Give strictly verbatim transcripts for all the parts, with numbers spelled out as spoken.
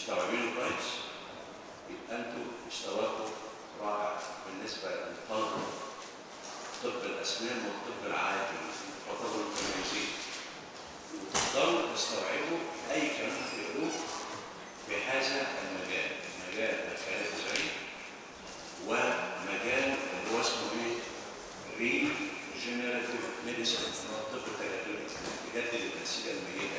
مستوعبينه كويس؟ يبقى انتوا مستواكم رائع بالنسبه للطلبه طب الاسنان والطب العادي تعتبروا متميزين وتقدروا تستوعبوا اي كلام هتقروه في هذا المجال، مجال الخلايا الجذعيه ومجال اللي هو اسمه ايه؟ ريجنراتيف ميديسن، الطب التجددي، تجدد الانسجه الميته.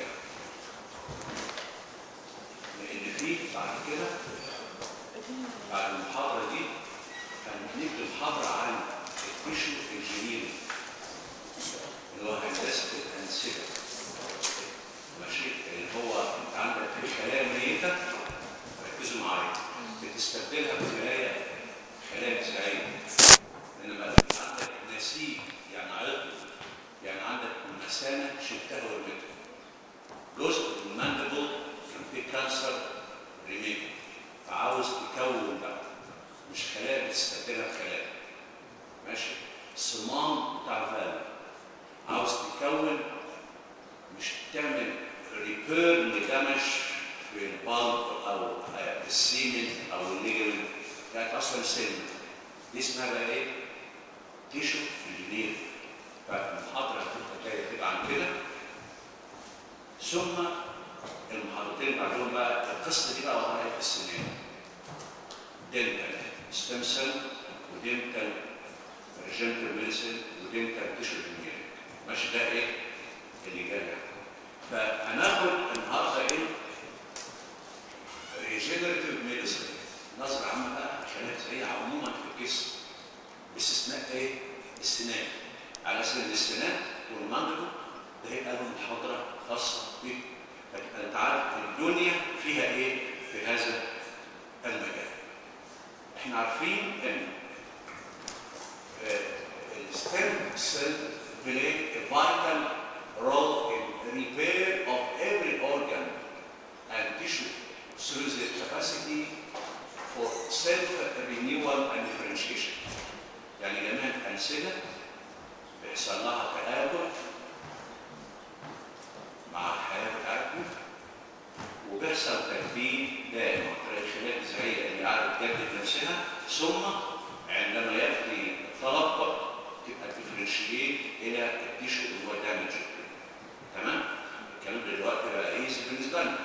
لان في بعد كده بعد المحاضره دي هندي محاضره عن التيشو انجينيرنج اللي هو هندسه الانسجه. ماشي؟ اللي هو انت عندك خلايا ميته، ركزوا معايا، بتستبدلها بخلايا خلايا جذعيه. انما عندك نسيج يعني عضو، يعني عندك مثانه شلتها ورميتها. جزء من الماندبل كان فيه كانسر ريميك، فعاوز تكون بقى مش خلايا بتستبدلها بخلايا. ماشي؟ الصمام بتاع الفالف عاوز تكون مش تعمل ريبير لدمج في البلب او السيمنت او الليجمنت بتاعت اصلا السيمنت. دي اسمها بقى ايه؟ تيشو انجينير. فالمحاضره هتبقى جايه تبقى عن كده. ثم المحاضرتين بعدهم بقى القصه دي بقى وراها في السنين. دنتال ستيم سيل ودنتال ريجنراتيف ميديسن ودنتال تيشو انجينير. ماشي؟ ده ايه؟ اللي جاي. فهناخد النهارده ايه؟ ريجنراتيف ميديسن، نظره عامه بقى عشان هي عموما في الجسم باستثناء ايه؟ السنان. على سبيل السنان والماندبل ده هيبقى لهم محاضره خاصه بيه. لكن انت عارف الدنيا فيها ايه في هذا المجال. احنا عارفين ان الستيم سيل play a vital role in repair of every organ and tissue through the capacity for self-renewal and differentiation. يعني جميع الأنسجة بيحصل لها تآكل مع الحياة بتاعتنا وبيحصل تجديد دائم عن طريق الخلايا الجذعية اللي قاعدة تجدد نفسها، ثم عندما يأتي الطلب تبقى تفرنشيت إلى التيشو اللي هو دامج. تمام؟ الكلام ده دلوقتي بقى ايزي بالنسبة لنا.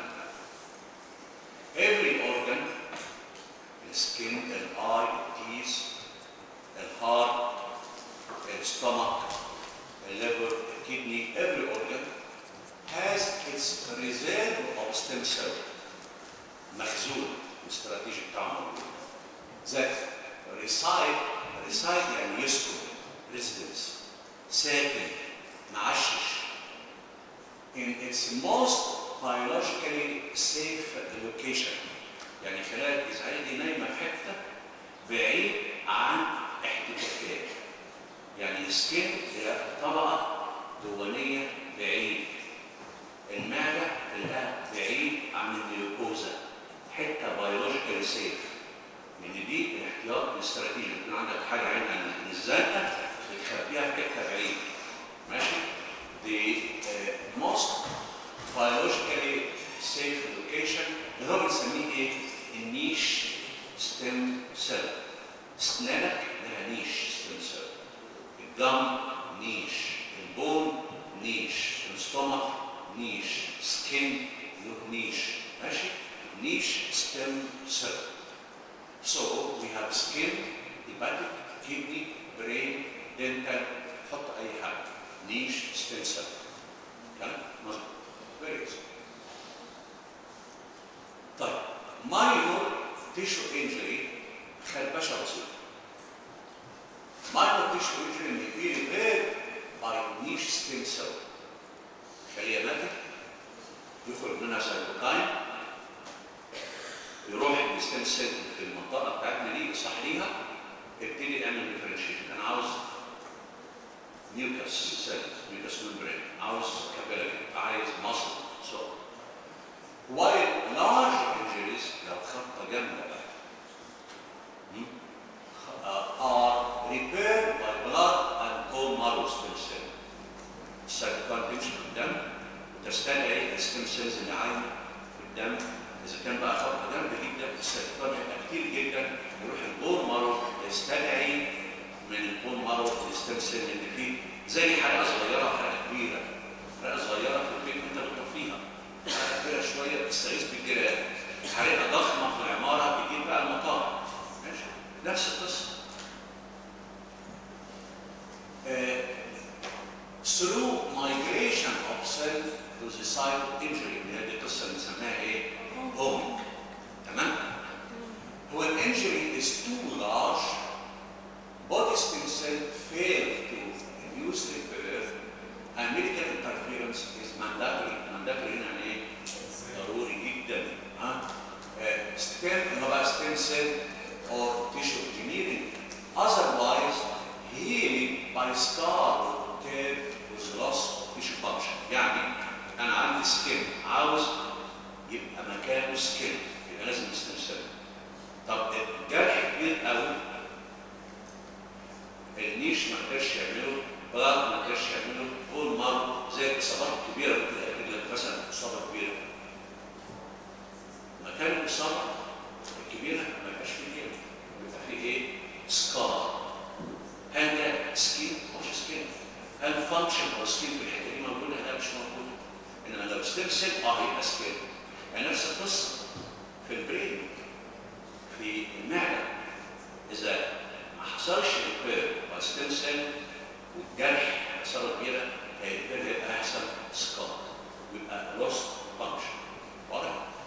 Every organ، السكين، الآي، التيس، الهارت، الستومك، الليفر، الكدني، every organ has its reserve of stem cell، مخزون الاستراتيجي بتاعه موجود. that reside reside يعني يسكن، residence، ساكن، معشش in its most biologically safe location. يعني خلايا الجذعيه دي نايمه في حته بعيد عن احتكاكات. يعني السكين هي طبقه دهنيه بعيد. المعده تلاقيها بعيد عن الجلوكوزا، حته بيولوجيكالي سيف. لان دي الاحتياط الاستراتيجي، يكون عندك حاجه عينها من الزنقه بتخبيها في حته بعيد. ماشي؟ The uh, most biologically safe location اللي هو بنسميه ايه؟ النيش ستيم سيل. اسنانك لها نيش ستيم سيل. الدم نيش، البون نيش، الستومك نيش، سكين له نيش. ماشي؟ نيش ستيم سيل. So we have skin, hepatic, kidney, brain, dental. حط اي حاجه. نيش ستيم سيل. كلام مظبوط. Very easy. طيب minor tissue injury خربشه بسيطه. minor tissue injury may be repaired by niche stem cell. خليه ماتت يخرج منها سيتوكاين يروح الستيم سيل في المنطقه بتاعتنا دي يصحيها يبتدي يعمل ديفرنشيشن. انا عاوز نيوكاس سيل، نيوكاس ممبرين، عاوز كابيلاري، عايز مصل. سو while large injuries لو خبطه جامده بقى are repaired by blood and bone marrow stem cell. السيتوكاين تمشي في الدم وتستدعي الستيم سيلز اللي عايمه في الدم. اذا كان بقى خبطه ستيم سيل اللي فيه زي حرقه صغيره وحرقه كبيره. حرقه صغيره في البيت انت بتطفيها، حرقه كبيره شويه بتستغيث بالجيران، حريقه ضخمه في العماره بتجيب بقى المطار. ماشي؟ نفس القصه. آه through migration of cell to the site of injury، اللي هي دي القصه اللي بنسميها ايه؟ هومينج. تمام؟ هو الانجري is too large، body stem cell fail to induce repair and medical interference is mandatory. mandatory يعني ايه؟ ضروري جدا. ها؟ stem اللي هو بقى stem cell or tissue engineering. Otherwise healing by scar or tear with loss of tissue function. يعني انا عندي سكين عاوز يبقى مكانه سكين، يبقى لازم stem cell. طب الجرح كبير قوي، النيش ما قدرش يعمله، بلاد ما قدرش يعمله، بول مارو زي الاصابات الكبيره ممكن تلاقي مثلا اصابه كبيره. مكان الاصابه الكبيره ما يبقاش فيه كده، يبقى فيه ايه؟ سكار. هل ده سكين؟ مش سكين. هل فانكشن او سكين في الحته دي موجوده؟ لا مش موجوده. انما لو ستيم سيل اه يبقى سكين. يعني نفس القصه في البرين، في المعده، اذا ما حصلش ريبير ستيم سيل والجرح اثاره كبيره، هيبتدي يبقى يحصل سكار ويبقى لوست فانكشن. واضح؟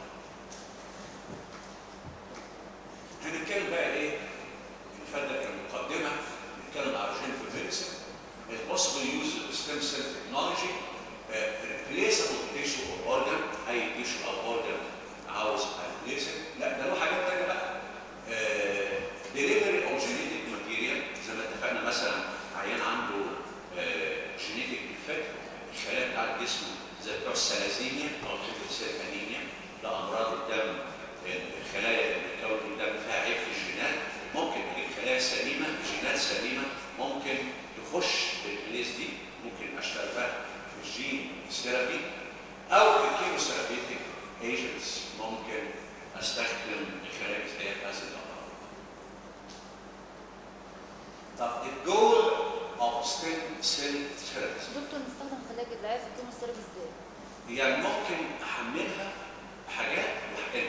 هنتكلم بقى ايه؟ نفرق المقدمه، نتكلم على جينيتال ميديسن، البوسيبل يوز اوف ستيم سيل تكنولوجي، ريبليسبل تيشو او اورجان، اي تيشو او اورجان عاوز ريبليسنج. لا ده له حاجات ثانيه بقى. ديليفري او جينيتك ماتيريال، زي ما اتفقنا مثلا عيان عنده جينيتك ديفكت، الخلايا بتاعت جسمه زي بتوع السلازيميا او السيل انيميا، ده امراض الدم، الخلايا اللي بتكون الدم فيها عيب في الجينات، ممكن تجيب خلايا سليمه بجينات سليمه ممكن تخش بالبليس دي، ممكن اشتغل بقى في الجين ثيرابي او الكيموثيرابيتك ايجنتس، ممكن استخدم الخلايا الجسديه في هذه الامراض. طب الجول اوف ستيم سيل ثيرابي. دكتور نستخدم خلايا جذعيه في الكيموثيرابي ازاي؟ يعني ممكن احملها حاجات وحاجات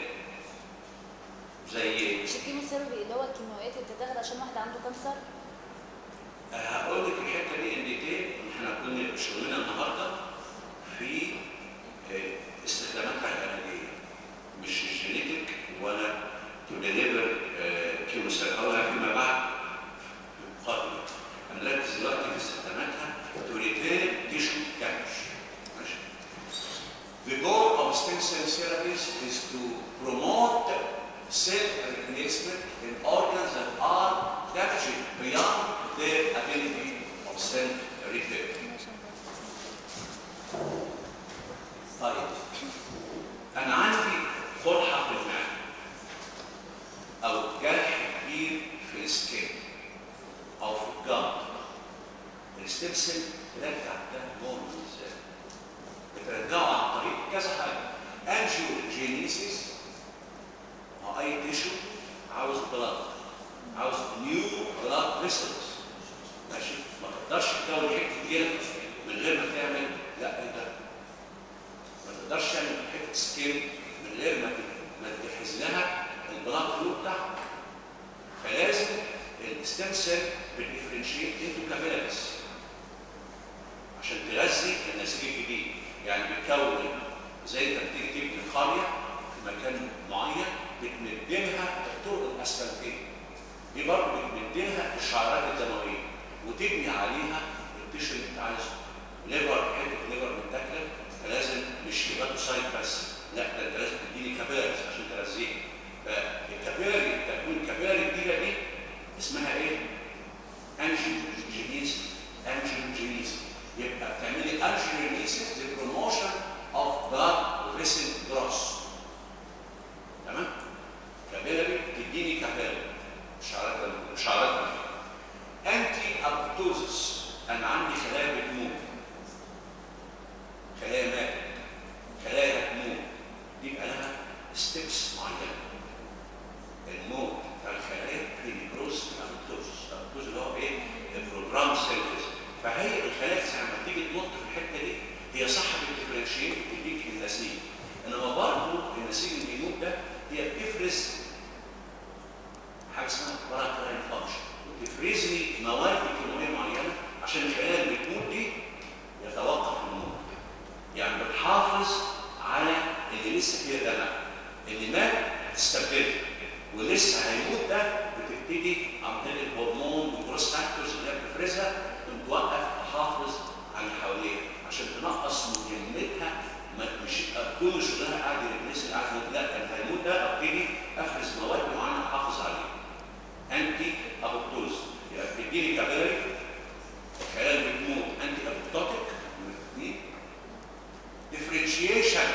زي مش الكيموثيرابي اللي هو الكيماويات اللي بتتاخد عشان واحد عنده كانسر؟ هقول لك الحته دي ان دي احنا كنا شغلنا النهارده في استخداماتها العلاجيه، مش الجينيتك ولا تديليفر كيموثيرابي، هقولها فيما بعد في المقدمه. هنركز دلوقتي في استخداماتها تو ريبير تيشو دامج. ماشي؟ The goal of stem cell therapies is to promote cell replacement in organs that are damaged beyond their ability of self-repair. طيب أنا عندي قرحة في المعدة أو جرح كبير في السكين أو في الجلد. الستيم سيل ترجع ده نورمال ازاي؟ بترجعه عن طريق كذا حاجة. أنجيوجينيسيس، أو أي تيشو عاوز بلاد، عاوز نيو بلاد فيسلز. ماشي؟ ما تقدرش تكون حته جلد من غير ما تعمل، لا ايه ده؟ ما تقدرش تعمل حته سكين من غير ما ما تجهز لها البلاد فلو بتاعها. فلازم الستيم سيل بتديفرنشيت انتو كابيلاريز عشان تغذي النسيج الجديد. يعني بتكون زي انت بتيجي تبني قريه في مكان معين، بتمدلها الطرق الاسفلتيه دي، برضه بتمدلها الشعيرات الدمويه وتبني عليها التيشو اللي انت عايزه. ليفر، حته ليفر متاكله، فلازم مش هيباتوسايت بس، لا ده انت لازم تديني كابيلاريز عشان تغذيها. فالكابيلاري، تكوين الكابيلاري الجديده دي اسمها ايه؟ انجيوجينيسيس. انجيوجينيسيس يبقى بتعملي انجيوجينيسيس للبروموشن اوف بلاد فيسل جروس. تمام؟ كابيلاري تديني كابيلاري شعرات دم، شعرات دم. انتي ابوبتوزس، انا عندي خلايا بتموت، خلايا ماتت، خلايا هتموت، تحس فيها ده بقى ان مات تستبدله ولسه هيموت ده بتبتدي عن طريق الهرمون والجروس فاكتورز اللي هي بتفرزها توقف تحافظ على اللي حواليها عشان تنقص مهمتها مش كل شغلها قاعد الناس قاعد لا كان هيموت ده ابتدي افرز مواد معينه احافظ عليها. انتي ابوبتوز يعني بتديني كابيلاري خلال بتموت انتي ابوبتوتيك differentiation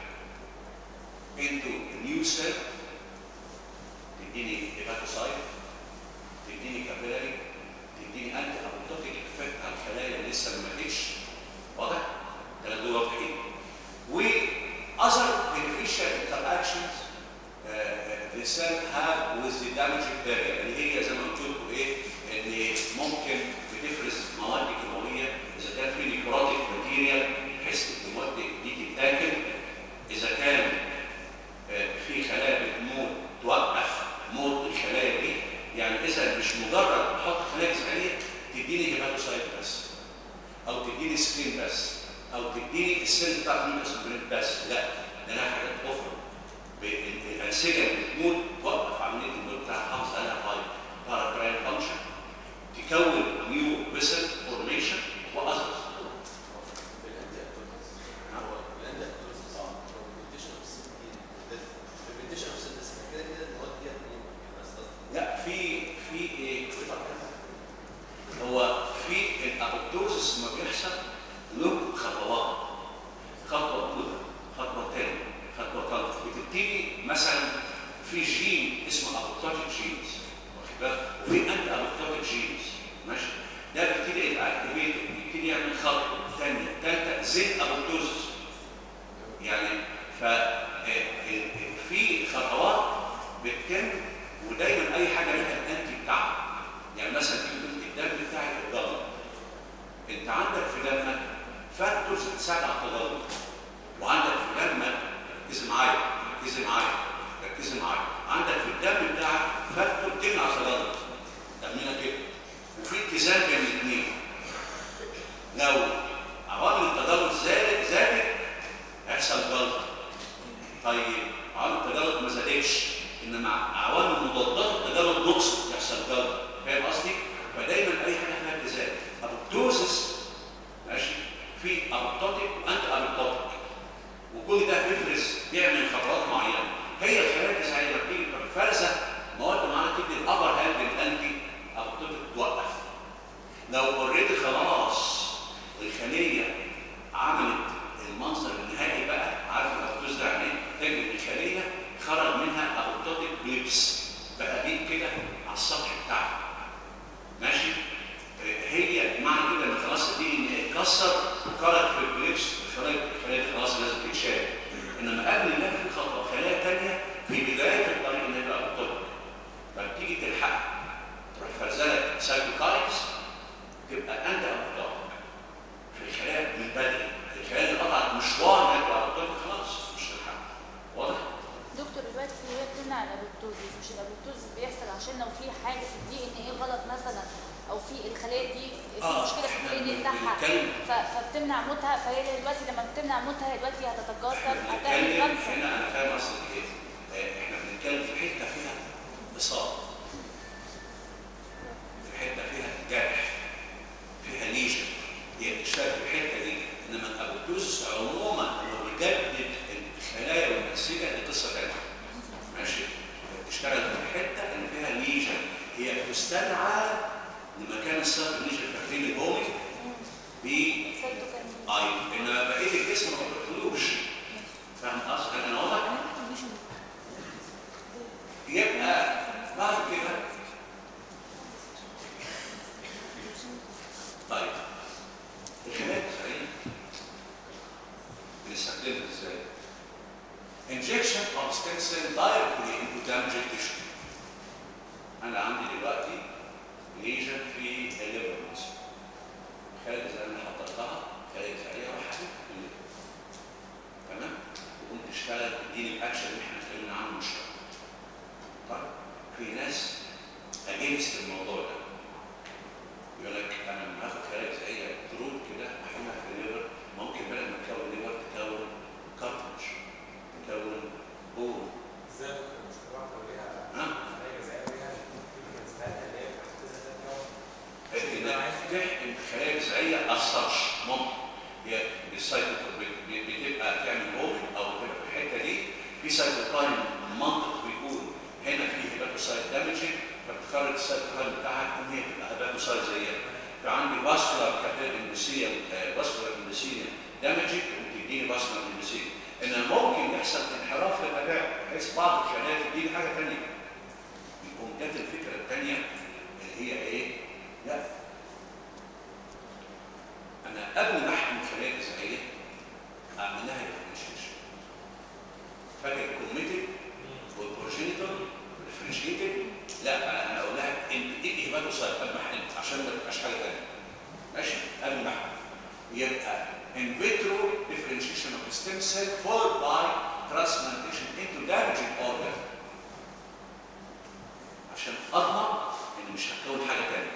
into a new cell تديني هيباتوسايت تديني كابيلاري تديني انتي ابوبتوتيك افكت على الخلايا اللي لسه ما ماتتش واضح؟ ده دول واضحين. و other beneficial interactions uh, the cell have with the damaging barrier اللي هي زي ما قلت لكم ايه ان ممكن بتفرز مواد كيماويه اذا كان في نيكروتيك ماتيريال بحيث المواد دي تتاكل اذا كان uh, في خلايا بتموت توقف موت الخلايا دي يعني اذا مش مجرد تحط خلايا جذعيه تديني هيباتوسايت بس او تديني سكرين بس او تديني السيل بتاع الميوكوسبريت بس لا ده لها حاجات اخرى الانسجه اللي بتموت توقف عمليه الموت بتاعها تحافظ عليها هاي باراكراين فانكشن تكون نيو فيسل فورميشن واذرز. لا في في ايه هو في الابوبتوزس ما بيحصل له خطوات خطوه اولى خطوه ثانيه خطوه ثالثه بتبتدي مثلا في جين اسمه ابوبتوتيك جينز واخد بالك وفي انت ابوبتوتيك جينز ماشي ده بيبتدي يبقى اكتيفيتد بيبتدي يعمل خطوه ثانيه ثالثه زي ابوبتوزس يعني ف في خطوات بتتم ودايما اي حاجه لها الانتي بتاعها يعني مثلا الدم بتاعك الضغط انت عندك في دمك فاكتورز بتساعد على التضلل وعندك في دمك ركزي معايا ركزي معايا ركزي معايا عندك في الدم بتاعك فاكتور تمنع التضلل تعملها كده وفي اتزان بين الاثنين لو عوامل التضلل زادت زادت هيحصل جلطه طيب عوامل التضلل ما زادتش انما عوامل مضادات التضلل نقصت يحصل جلطه فاهم قصدي؟ فدايما اي حاجه فيها اتزان ابوبتوزس ماشي في ابوبتوتيك وانت ابوبتوتيك وكل ده بيفرز بيعمل خطوات معينه هي الخلايا الجذعيه لما بتيجي فرزه مواد معينه تدي الابر هاند للانتي ابوبتوتيك توقف لو اوريدي خلاص الخليه عملت المنظر النهائي بقى عارف الابوبتوز ده يعني ايه؟ تجد الخليه خرج منها ابوبتوتيك بليبس بقى دي كده على السطح بتاعها ماشي هي معنى كده ان خلاص الدي ان ايه اتكسر وخرج في البليبس الخلايا الخلايا خلاص لازم تتشال انما قبل ما في خطوه خلايا ثانيه في بدايه الطريق ان يبقى ابوبتوتيك فبتيجي تلحق تروح فرزلك سايتوكاينز تبقى انت ابوبتوتيك في الخلايا من بدري الخلايا اللي قطعت مشوار انها تبقى ابوبتوتيك خلاص مش تلحق واضح؟ دكتور دلوقتي في هي بتمنع الابوبتوزيس مش الابوبتوزيس بيحصل عشان لو في حاجه في الدي ان ايه غلط مثلا او في الخلايا دي في آه مشكله في الدي ان ايه بتاعها فبتمنع موتها فهي دلوقتي لما بتمنع موتها دلوقتي هتتكاثر هتعمل كانسر. هنا انا فاهم قصدك ايه؟ احنا بنتكلم في حته فيها اصابه في حته فيها جرح فيها ليجن هي بتشتغل في الحته دي انما الابوبتوزيس عموما هو بيجدد الخلايا والانسجه دي قصه ثانيه ماشي بتشتغل في الحته اللي فيها ليجن هي بتستدعى لمكان السبب الليجن فاكرين الهومي ب اي انما بقيه الجسم ما بتدخلوش فاهم قصدي انا واضح؟ يبقى بعد كده طيب الخلايا الجذعيه بنستخدمها ازاي؟ injection of stem cell directly into damaged tissue. أنا عندي دلوقتي ليجن في الليفر مثلا. خلايا الجذعية اللي حطيتها خلايا جذعية راحت في الليفر. تمام؟ وقمت تشتغل تديني الأكشن اللي احنا اتكلمنا عنه من شوية. طيب في ناس أجينست الموضوع ده. يقول لك أنا لما آخد خلايا جذعية ترود كده أحطها في الليفر ممكن بدل ما تكون ليفر تكون كارتج. تكون هو ازاي ممكن المشكله واحده وليها ها؟ خلايا غذائيه وليها الكيميكالز بتاعتها اللي هي بتحتفظ انك تحقن خلايا غذائيه السطش ممكن هي بالسايتوكاين بتبقى تعمل اوبن او بتبقى في الحته دي في سايتوكاين منطق بيقول هنا في هيباتوسايت دامجنج فبتخرج السايتوكاين بتاعها ان هي تبقى هيباتوسايت زيها. فعندي فاسكولار كابيلاري اندوثيليوم فاسكولار اندوثيليوم دامجنج وبتديني فاسكولار اندوثيليوم. ان ممكن يحصل انحراف في الاداء بحيث بعض الخلايا تديني حاجه ثانيه. يقوم جت الفكره الثانيه اللي هي ايه؟ لا انا قبل ما احمل خلايا غذائيه اعمل لها ديفرنشيشن. فاكر كوميتد والبروجينيتور ديفرنشيتد؟ لا انا اقول لها انت ايه هيباتوسايت قبل ما احمل عشان ما تبقاش حاجه ثانيه. ماشي؟ قبل ما احمل يبقى in vitro differentiation of the stem cell followed by transplantation into damaging organ عشان اضمن ان مش هتكون حاجه ثانيه.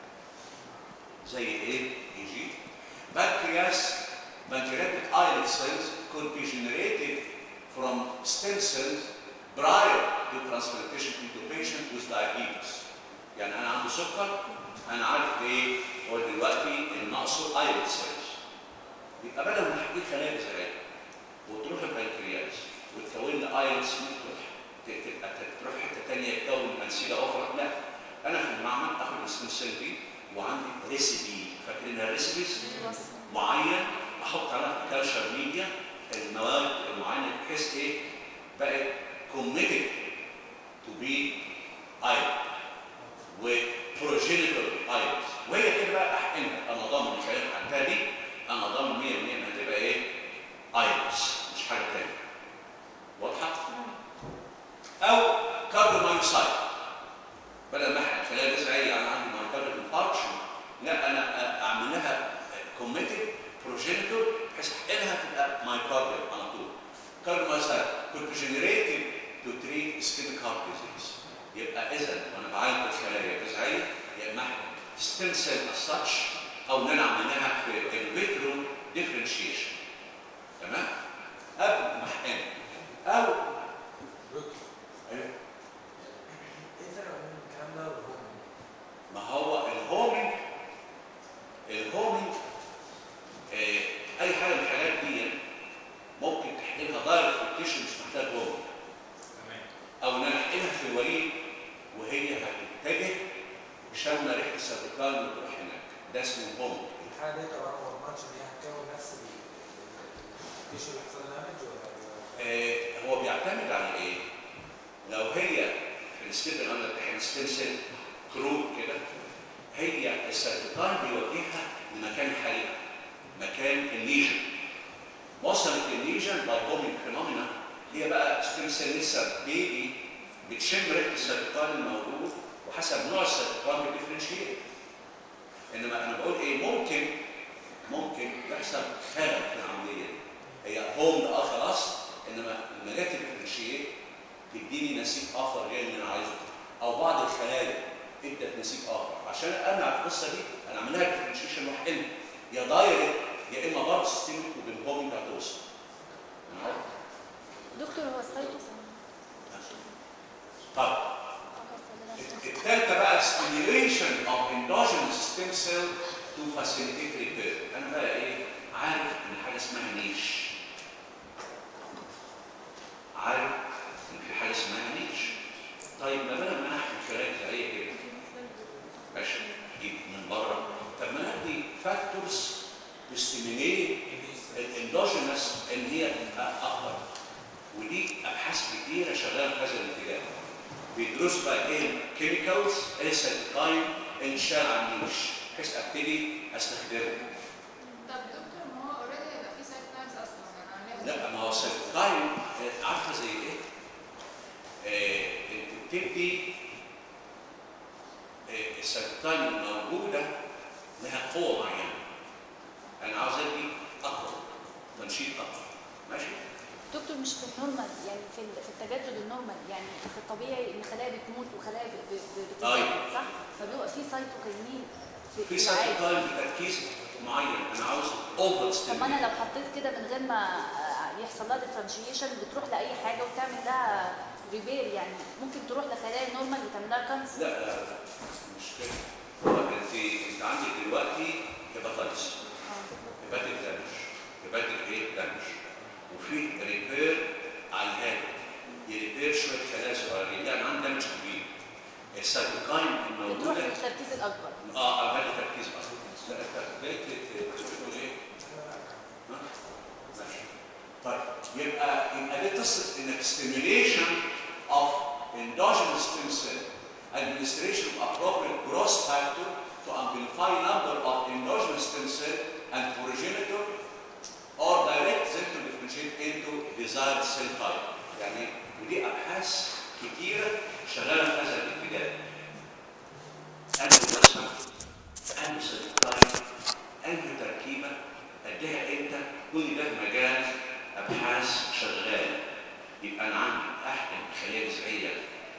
زي ايه؟ يجي pancreas pancreatic islet cells could be generated from stem cells prior to transplantation into patient with diabetes. يعني انا عندي سكر انا عارف ايه هو دلوقتي ان ناقصه islet cells. يبقى بدل ما احكي خلايا غذائيه وتروح البنكرياس وتكون لي ايلتس تبقى تروح حته ثانيه تكون انسجه اخرى، لا انا في المعمل اخد السtem cell دي وعندي ريسيبي فاكرين الريسيبيز معين احط عليها كالشر ميديا المواد المعينه بحيث ايه بقت كوميتد تو بي ايلت وبروجينيتور ايلت وهي كده بقى احقنها انا ضامن الخلايا بتاعتها دي انا ضامن مية بالمية انها تبقى ايه؟ ايلتس مش حاجه ثانيه. واضحه؟ او كارديومايوسايت بدل ما احقن خلايا غذائيه انا عندي مايوكارديال انفاركشن لا انا اعمل لها كوميتد بروجينيتور بحيث احقنها تبقى مايوكارديال على طول. كارديومايوسايت كنت جنريتد تو تريت اسكيميك هارت ديزيز. يبقى اذا وانا بعالج الخلايا الغذائيه يا اما احقن ستيم سيل اساتش او ان انا اعملها في الفيترو ديفرنشيشن. تمام؟ قبل ما احقن او ايه الفرق بين الكلام ده والهومينج؟ ما هو الهومينج الهومينج آه اي حاجه من الحاجات دي ممكن تحقنها دايركت في التيشن مش محتاج هومينج. تمام. او ان انا احقنها في الوريد وهي هتتجه بشم ريحه السيرفيكال وتروح هناك. ده اسمه هومينج. الحاجه دي طبعا ما اضمنش ان هي هتكون نفس التيشو اللي حصل دامج ولا آه هو بيعتمد على ايه؟ لو هي في الستيب اللي انا بحب ستيم سيل كرود كده هي السيرفيكال بيوجهها لمكان الحريقه مكان الليجن. وصلت الليجن باي هومينج فينومينا هي بقى ستيم سيل لسه بيبي بتشم ريحه السيرفيكال الموجود وحسب نوع السيرفيكال بتديفرنشيت. انما انا بقول ايه ممكن ممكن يحصل خلل في العمليه دي. هي هوم اه خلاص انما لما جت الديفرنشيت تديني نسيج اخر غير اللي انا عايزه او بعض الخلايا ادت نسيج اخر. عشان امنع القصه دي انا اعمل لها ديفرنشيشن لوحدها يا دايركت يا اما برضه سيستميك وبالهومينج هتوصل. دكتور هو السايتوس طب الثالثه بقى stimulation of endogenous stem cell to facilitate repair. انا بقى ايه عارف ان حاجه اسمها نيش. عارف ان في حاجه اسمها نيش. طيب ما بالك ما احكي خلايا غذائيه كده ماشي اجيب من بره. طب ما ندي فاكتورز تستيميليت الاندوجينس ان هي تبقى اكبر. ودي ابحاث كتيره شغاله في هذا الاتجاه. بيدرسوا بقى ايه الكيميكالز ايه السيتوكاين انشال عن النيش بحيث ابتدي استخدمه. طب دكتور ما هو اوريدي هيبقى في سايتوكاينز اصلا يعني لا ما هو السيتوكاين عارفه زي ايه؟ آه انت بتدي آه السيتوكاين الموجوده لها قوه معينه. انا عاوز ادي اقوى تنشيط اقوى. ماشي؟ دكتور مش في النورمال يعني في في التجدد النورمال يعني في الطبيعي ان خلايا بتموت وخلايا بتتجدد صح؟ فبيبقى في سايتوكاينين في سايتوكاين بتركيز معين انا عاوز اوفر ستيميوليشن. طب ما انا لو حطيت كده من غير ما يحصل لها ديفرنشيشن بتروح لاي حاجه وتعمل ريبير يعني ممكن تروح لخلايا نورمال وتعمل لها كانسر؟ لا لا لا مش كده. هو انت انت عندك دلوقتي هيباتايتس، هيباتيك دامج، هيباتيك ايه دامج، وفي ريبير على الهاد يريبير شويه خلايا صغيرين، يعني عندي دامج كبير. السايتوكاين الموجوده بتروح للتركيز الاكبر. اه اه بدي تركيز اكبر. لا انت بقيت تقول ايه؟ ها؟ ماشي. طيب يبقى يبقى دي قصه انك stimulation of endogenous stem cell, administration of appropriate growth factor to amplify number of endogenous stem cell and progenitor or direct them to differentiate into desired cell type. يعني ودي ابحاث كتيره شغاله في هذا الاتجاه. انه رسمه، انه سيتوكاين، انه تركيبه، اديها امتى، كل ده مجال ابحاث شغاله. يبقى انا عندي احقن خلايا جذعيه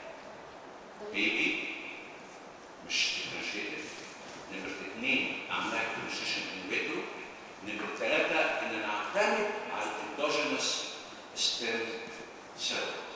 بيبي مش ديفرنشيتد. نمرة اثنين عملها كونستيشن ان فيترو. نمرة ثلاثة ان انا اعتمد على الاندوجينوس ستيم سيل.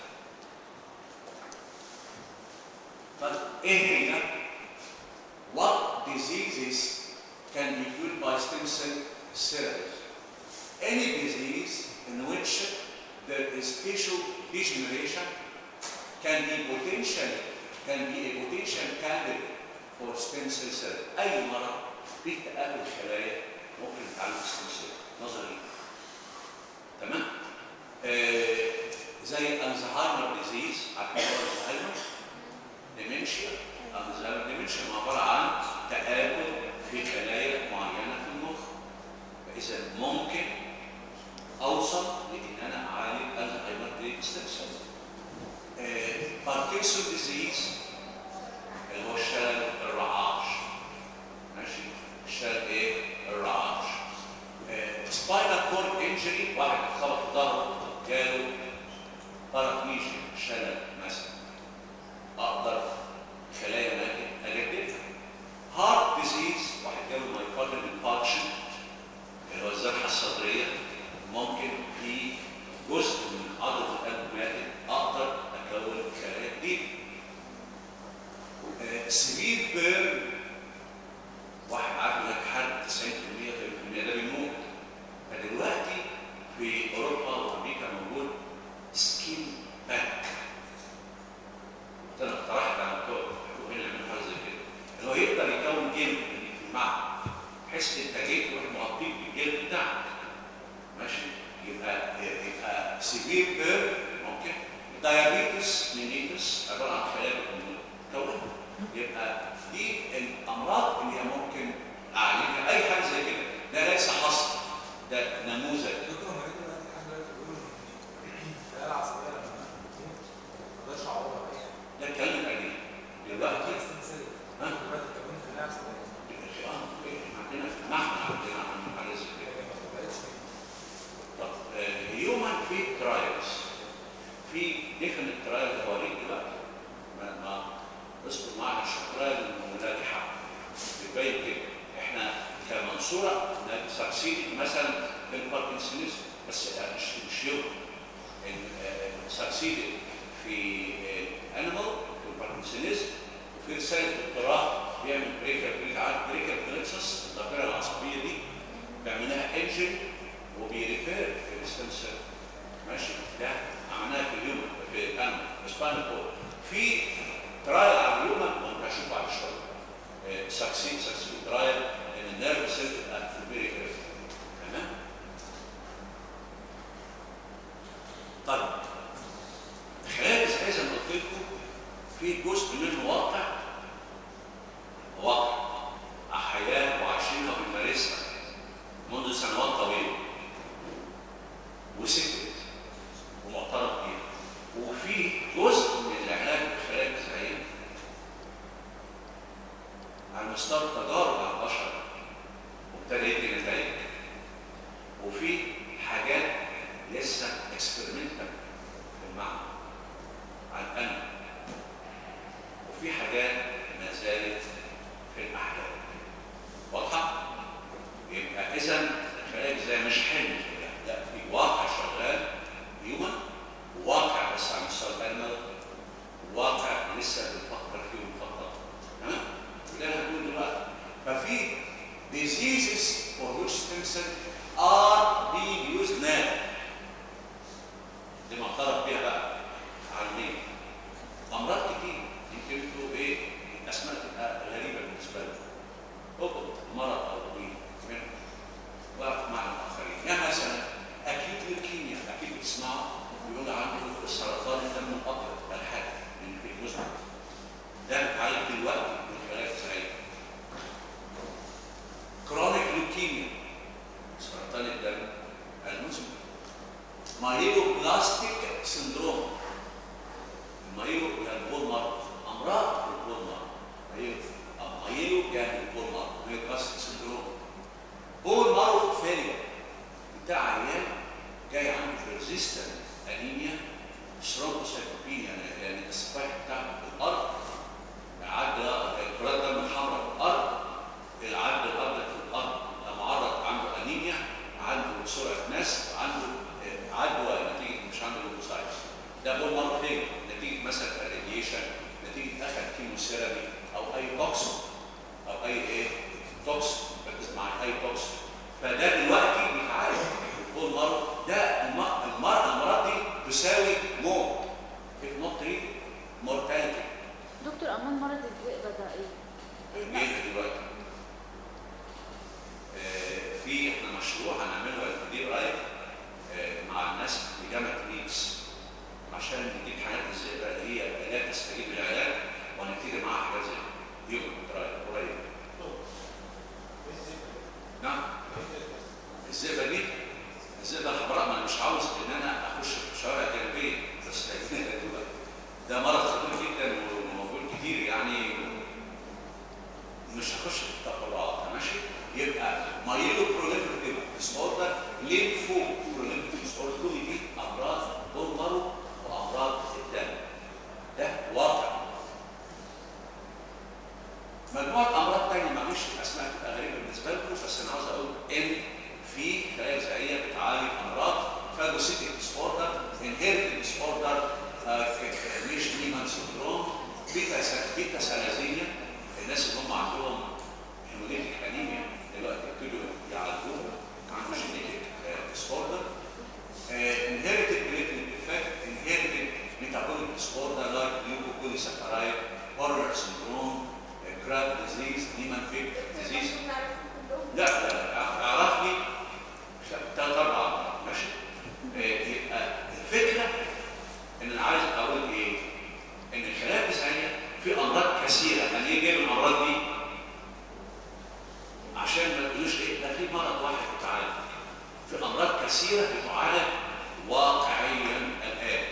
طيب ايه هي؟ What diseases can be cured by stem cell therapy? Any disease in which there is tissue degeneration can be potential can be a potential candidate for stem cell therapy. أي مرض فيه تآكل خلايا ممكن تعالج stem cell نظري. تمام؟ آه زي الزهايمر ديزيز، عارفين الزهايمر؟ ديمنشيا. الزهايمر ديمنشيا عبارة عن تآكل في خلايا معينة في المخ. فإذا ممكن أوصل لإن أنا أعالج الزهايمر ديزيز. باركنسون ديزيز اللي هو الشلل الرعاش. ماشي؟ الشلل ايه؟ الرعاش. سباينال كورد انجري، واحد اتخبط في ظهره جاله بارابليجيا، شلل مثلا. اقدر خلايا ماتت اجددها. هارت ديزيز، واحد جاله مايوكارديال انفاركشن اللي هو الذبحه الصدريه، ممكن في جزء من عضله القلب ماتت، اقدر اكون خلايا جديده. سبير بيرن، واحد عارف انك حرق تسعين بالمية ثلاثين بالمية ده بيموت. فدلوقتي في اوروبا وامريكا موجود سكين بانك. انا اقترحت على بتوع الحقوق هنا يعملوا حاجه زي كده، اللي هو يقدر يكون جلد في المعمل بحيث انت جيت تروح مغطيك بالجلد بتاعك. ماشي؟ يبقى يبقى سبير بيرن ممكن. دايابيتس مينيتس عباره عن خلايا بتتكون. يبقى دي الامراض اللي هي ممكن اعالجها. اي حاجه زي كده، ده ليس حصر، ده نموذج. دكتور هم دلوقتي لحد دلوقتي بيقولوا ان الخلايا العصبيه لما تموت ما تقدرش تعوضها باي حاجه. ده الكلام القديم. دلوقتي ها؟ دلوقتي تكون خلايا عصبيه. عندنا في المعمل عندنا حاجه زي كده. طب هيومن في ترايلز، في ديفنت ترايل هوريك دلوقتي. ما اصبر معايا عشان ترايل مناجحه بتبين كده. احنا كمنصوره سكسيد مثلا في الباركنسونيزم، بس مش مش يوم سكسيد في انيمال في الباركنسونيزم، وفي رساله دكتوراه بيعمل بريكر بريكر بريكسس الذاكره العصبيه دي، بيعملها انجن وبيريبير في الستم سيل. ماشي؟ ده عملناها في اليوم في الانيمال سباينال كورد. في ترايل على اليوم ممكن اشوف بعد شويه. سكسيد سكسيد ترايل ان النيرف سيل تبقى في البريكر. تمام؟ طيب خلايا الجذعيه زي ما قلت لكم في جزء منه واقع واقع احياء وعايشينها وبنمارسها منذ سنوات طويله وسكت ومعترف بيها. وفي جزء من العلاج بالخلايا الجذعيه على مستوى التجارب على البشر وابتدى يدي نتائج، وفي حاجات لسه اكسبيرمنتال في المعمل على القلب، وفي حاجات ما زالت في الاحياء. واضحه؟ يبقى اذا الخلايا الجذعيه مش حلم كده، لا، في واقع شغال هيومن، وواقع بس على مستوى الانيمال البول مارو فين؟ نتيجه مثلا الراديشن، نتيجه اخذ كيموثيرابي او اي توكسين او اي ايه؟ توكسين، ركز معايا، اي توكسين. فده دلوقتي بيتعالج البول مارو ده. المرض الامراض دي تساوي موت. if not treated mortality. دكتور امان مرض الذئبه ده ايه؟ ايه دلوقتي؟ آه في احنا مشروع هنعمله دي قريب آه مع الناس في جامعه نيكس عشان نجيب حاجات الذئبه اللي هي لا تستجيب للعلاج وهنبتدي معاها حاجات زي دي يوم قريب. نعم. الذئبه دي الذئبه الحمراء، ما انا مش عاوز ان انا اخش في شوارع جانبيه بس ده مرض خطير جدا وموجود كتير يعني، مش هخش في التفرعات ماشي. يبقى مايلو بروليفريتيف ديس اوردر، ليمفو بروليفريتيف ديس اوردر، كل دي امراض بول مارو وامراض الدم. ده واقع. مجموعه امراض ثانيه معلش الاسماء تبقى غريبه بالنسبه لكم، بس انا عاوز اقول ان في خلايا غذائيه بتعالج امراض فاجوسيتيك ديس اوردر، انهيرتد ديس اوردر، مش نيمان سندروم، بيتا سالازينيا. الناس اللي هم عندهم هيموليتيك انيميا دلوقتي ابتدوا يعالجوها عن جينيتيك ديس اوردر، انهيرتد بليتنج ديفكت، انهيرتد ميتابوليك ديس اوردر لايك ليوكوبوليساكرايد، هورنر سندروم، كراب ديزيز، نيمان بيك ديزيز. لا لا اعرف لي ثلاث اربع امراض ماشي. يبقى الفكره ان انا عايز اقول ايه؟ ان الخلايا الغذائيه في امراض كثيره. يعني ايه جايب الامراض دي؟ عشان ما تقولوش ايه ده في مرض واحد بيتعالج. في امراض كثيره بتعالج واقعيا الان.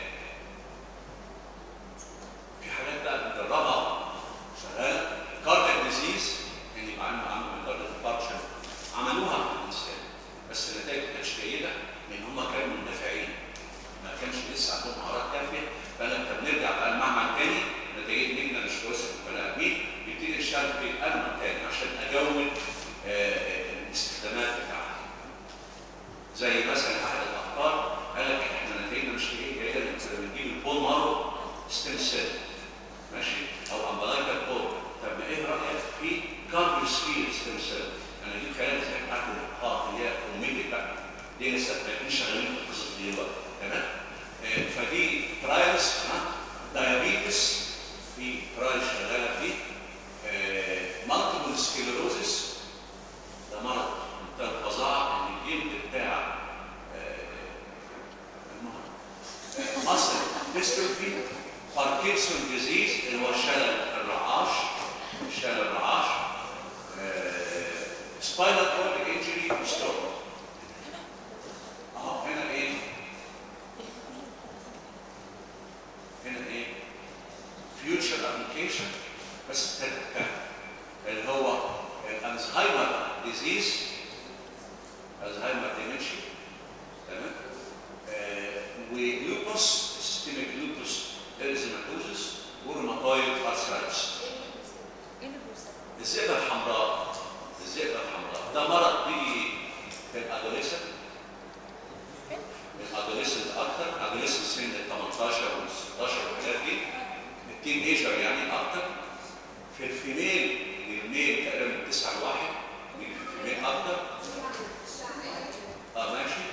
في حاجات بقى بنجربها شغاله، كاردياك ديزيز اللي يبقى عنده عنده كاردياك انفاركشن عملوها مع الانسان بس النتائج ما كانتش جيده لان هم كانوا مندفعين، ما كانش لسه عندهم مهارات كافيه. فلما بنرجع بقى المعمل تاني نتائجنا مش كويسه في البني ادمين، نبتدي نشتغل في الالم تاني عشان اجود الاستخدامات بتاعتها. زي مثلا احد الافكار قال لك احنا نتائجنا مش جيده بنجيب البول مارو ستيم سيل ماشي او امبلايكال بول. طب ما ايه رايك في كارديوسفير ستيم سيل؟ انا اجيب خلايا زي بتاعت النقاط اللي هي اوميجا بقى دي لسه مش شغالين في القصص دي دلوقتي تمام. فدي ترايلز دايابيتس في ترايل شغاله فيه، مالتيبل سكليروزس ده مرض منتهى الفظاعه ان الجلد بتاع مصل ديستروفي، باركنسون ديزيز اللي هو شلل الرعاش، شلل الرعاش، سباينال كورد انجري وستروك. اهو هنا ايه؟ هنا ايه؟ فيوتشر ابلكيشن بس تكتب اللي هو الالزهايمر ديزيز، الزهايمر ديمنشيا تمام؟ آه ولوبوس، سيستميك لوبوس اريثماتوزس، وروماتويد ارثرايتس. الذئبه الحمراء، الذئبه الحمراء ده مرض بيجي في الادوليسنت، الادوليسنت اكتر، ادوليسنت سن ال ثمانية عشر وال ستاشر والحاجات دي، التين ايجر يعني اكتر. في الفيميل والميل تقريبا من تسعة لواحد، بيجي في الفيميل اكتر. اه ماشي.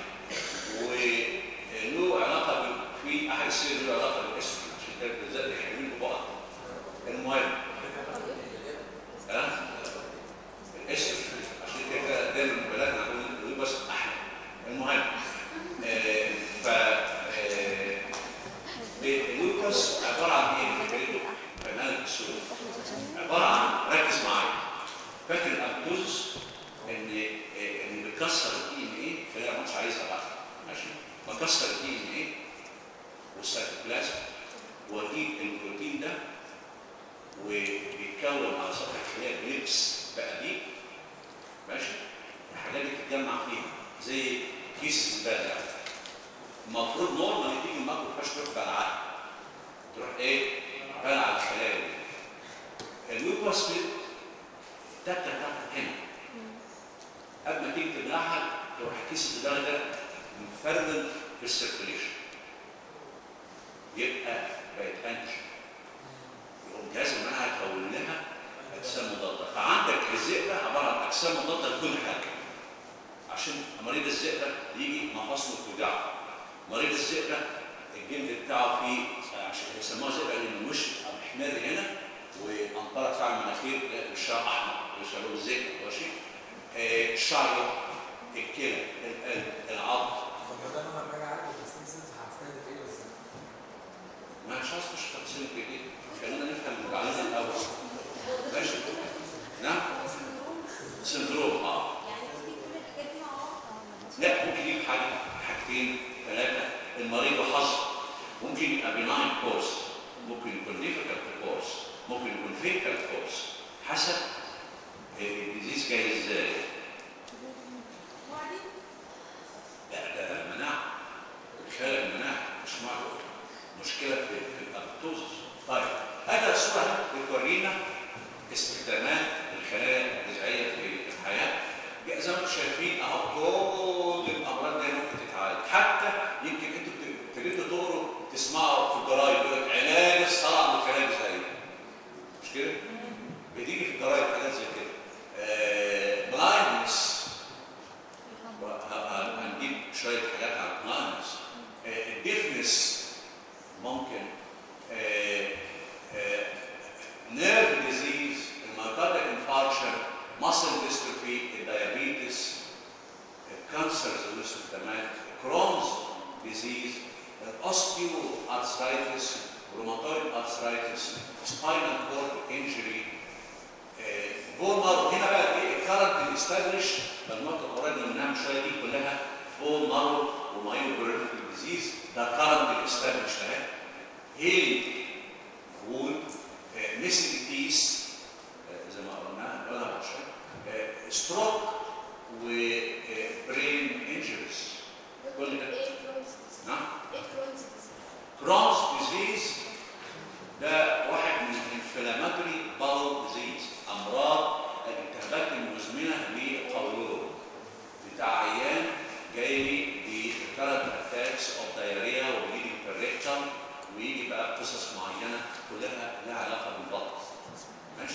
وله علاقه في احد السير له علاقه بالاسم عشان كده بالذات بيحبوا ببعض. المهم ها الاسم عشان كده دايما بلادنا نقول بس احلى. المهم آه ف اللوكس عباره عن ايه؟ فنان السوري عباره عن، ركز معايا، فاكر الابتوز ان ان بتكسر الدي ان ايه؟ خلينا مش عايزها بقى ماشي؟ بكسر الدي ان ايه والسيتوبلازم واجيب البروتين ده وبيتكون على سطح الخليه بلبس بقليب ماشي؟ الحاجات دي بتتجمع فيها زي كيس الزباله. المفروض نورمال تيجي الماكرو فاش تروح بلعها، تروح ايه؟ بلع الخلايا دي. اللوبوس تكه تحت هنا قبل ما تيجي تبلعها تروح كيس الزباله ده مفرد في السيركوليشن. يبقى بقت انتيجين. يقوم جهاز المناعه يكون لها اجسام مضاده. فعندك الذئبه عباره عن اجسام مضاده لكل حاجه. عشان مريض الذئبه يجي مفاصله توجعه. مريض الذئبه الجلد بتاعه فيه عشان يسموها ذئبه لان الوش محمر هنا والقنطره بتاع المناخير وشها احمر يسموه الذئبه ماشي. آه الشعر الكلى القلب العظم. طب ده لما باجي اعالج الستيم سيلز هستهدف ايه بالظبط؟ ما مش عايز اخش في تفاصيل كتير، خلينا نفهم المعلومه الاول. ماشي؟ نعم؟ سندروم اه. يعني ممكن كل الحاجات دي مع بعض؟ لا ممكن يجيب حاجه حاجتين ثلاثه المريض وحظه. ممكن يبقى بناين كورس، ممكن يكون ديفيكالت كورس، ممكن يكون فيتال كورس، حسب الديزيز جاي ازاي. لا ده مناعه. خلل المناعه مش معروف. مشكله في الابتوزس. طيب هذا الصوره بتورينا استخدامات الخلايا الغذائيه في الحياه. زي ما انتم شايفين اهو كل الامراض دي ممكن تتعالج. حتى يمكن انتوا ابتديتوا تقروا تسمعوا في الجرايد يقول لك علاج الصرع من الخلايا الغذائيه. مش كده؟ بتيجي في الجرايد حاجات زي كده. بلايندنس هنجيب شويه حاجات على البلايندنس. الديفنس ممكن. نيرف ديزيز المايوكارديال انفاركشن ماسل ديستروفي الديابيتس الكانسر ذوي الاستخدامات كرونز ديزيز الاوستيو ارثرايتس روماتويد ارثرايتس سباينال كورد انجري بون مارو. هنا بقى ايه الكارنت الاستابلش المنطقه القريبه منها من شويه دي كلها بون مارو ومايوبريتيك ديزيز ده كارنت الاستابلش اهي. هيلينج وول ميسنج بيس زي ما قلنا قلنا من شويه ستروك وبرين انجريز كل ده. نعم؟ كرونز ديزيز ده واحد من الانفلاماتوري باول ديزيز امراض الالتهابات المزمنه للقولون بتاع عيان جاي لي بكارنت اتاكس اوف دايريا وبيجي بالريكتم ويجي بقى قصص معينه كلها لها علاقه بالبطن. ماشي؟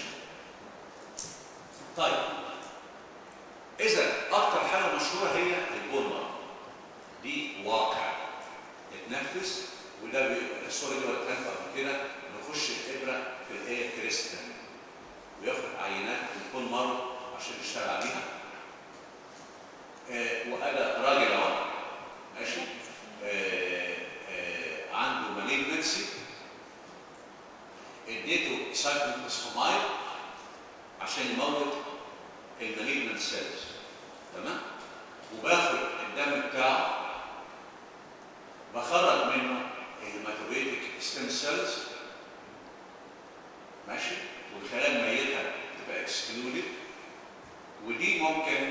طيب اذا اكتر حاجه مشهوره هي البون مارو. دي واقع اتنفذ وده الصوره دي وريتها لكم قبل كده. نخش الابره في الايه كريستال وياخد عينات من البون مارو عشان يشتغل عليها. آه وأنا راجل اهو ماشي آه آه عنده مالجنسي اديته سايكلوفوسفامايد عشان يموت المالجنت سيلز. تمام؟ وباخد الدم بتاعه بخرج منه الهيماتوبيتيك ستيم سيلز ماشي والخلايا الميته تبقى اكسكلودد ودي ممكن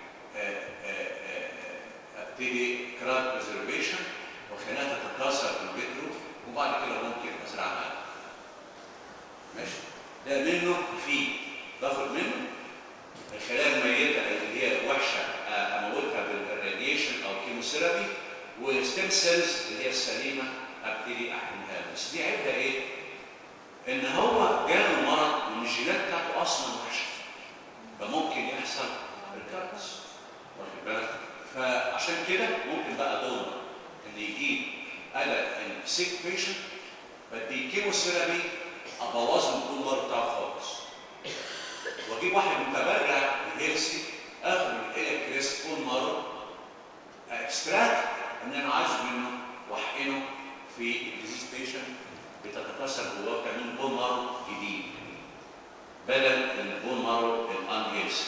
ابتدي كرات بريزرفيشن وخلايا تتكاثر في الفيترو وبعد كده ممكن ازرعها. ماشي؟ ده منه فيه باخد منه الخلايا الميته اللي هي وحشه اموتها بالراديشن او كيموثيرابي والستيم سيلز اللي هي السليمه ابتدي احميها. بس دي عيبها ايه؟ ان هو جاله مرض وان الجينات بتاعته اصلا وحشه فممكن يحصل ريكارنس. واخد بالك؟ فعشان كده ممكن بقى دور ان يجيب انا السيك بيشنت بدي كيموثيرابي ابوظ له البون مارو بتاعه خالص. واجيب واحد متبرع هيلثي اخد من الايه كريست بون مارو اكستراكت ان انا عايزه منه واحقنه في الديزيز بيشنت بتتكاثر جواه كمان بون مارو جديد بدل البون مارو الان هيلثي.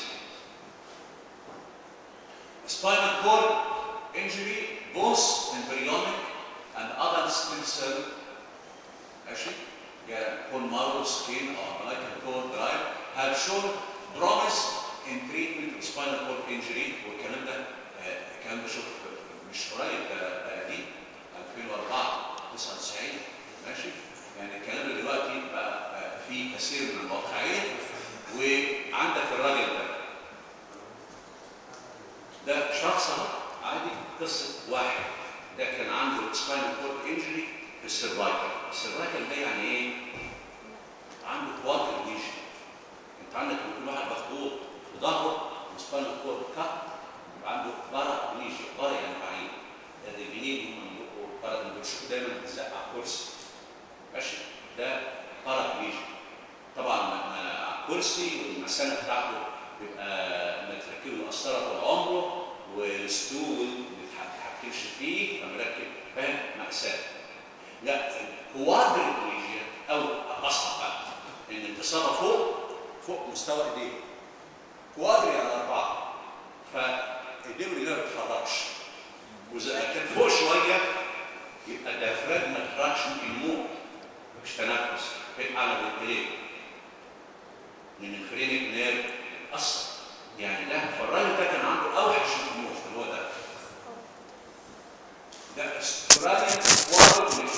spinal cord injury both embryonic and adult stem cell ماشي يعني bone marrow skin or umbilical cord drive have shown promise in treatment of spinal cord injury. والكلام ده آه الكلام ده شوف مش قريب ده ده قديم ألفين وأربعة تسعة وتسعين ماشي يعني الكلام ده دلوقتي بقى آه فيه كثير من الواقعيه. وعندك الراجل ده ده شخص عادي قصه واحد ده كان عنده سباينال كورد انجري السيرفايكال. السيرفايكال ده يعني ايه؟ عنده كوادر ليجن. انت عندك ممكن واحد مخبوط في ظهره وسباينال كورد كات يبقى عنده بارا ليجن. بارا يعني بعيد. ده الجنين هم بيبقوا بارا اللي بتشوفوا دايما بتزق على الكرسي. ماشي؟ ده بارا ليجن. طبعا على الكرسي والمثانه بتاعته بيبقى متركب له قسطره طول عمره والستول ما بيتحكمش فيه فمركب فاهم مأساة. لا الكوادريبليجيا او اصعب بقى ان الاصابه فوق فوق مستوى ايديه. كوادري على اربعه فايديه اللي ما بتتحركش. واذا كان فوق شويه يبقى الديافراجما تراكشن يموت مفيش تنفس بيبقى على رجليه من الفرينك نير اثر. يعني ده فالراجل ده كان عنده اوحش من الموت اللي هو ده. ده استراليا كوادريبليجيا.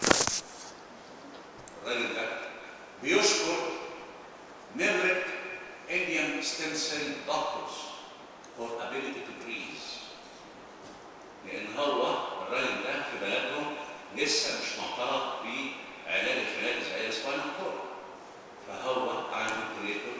الراجل ده بيشكر نمرة Indian stem cell doctors for ability to breathe. لأن هو الراجل ده في بلدهم لسه مش معترف بعلاج الخلايا زي السباينال كورد. فهو عنده فنتليتور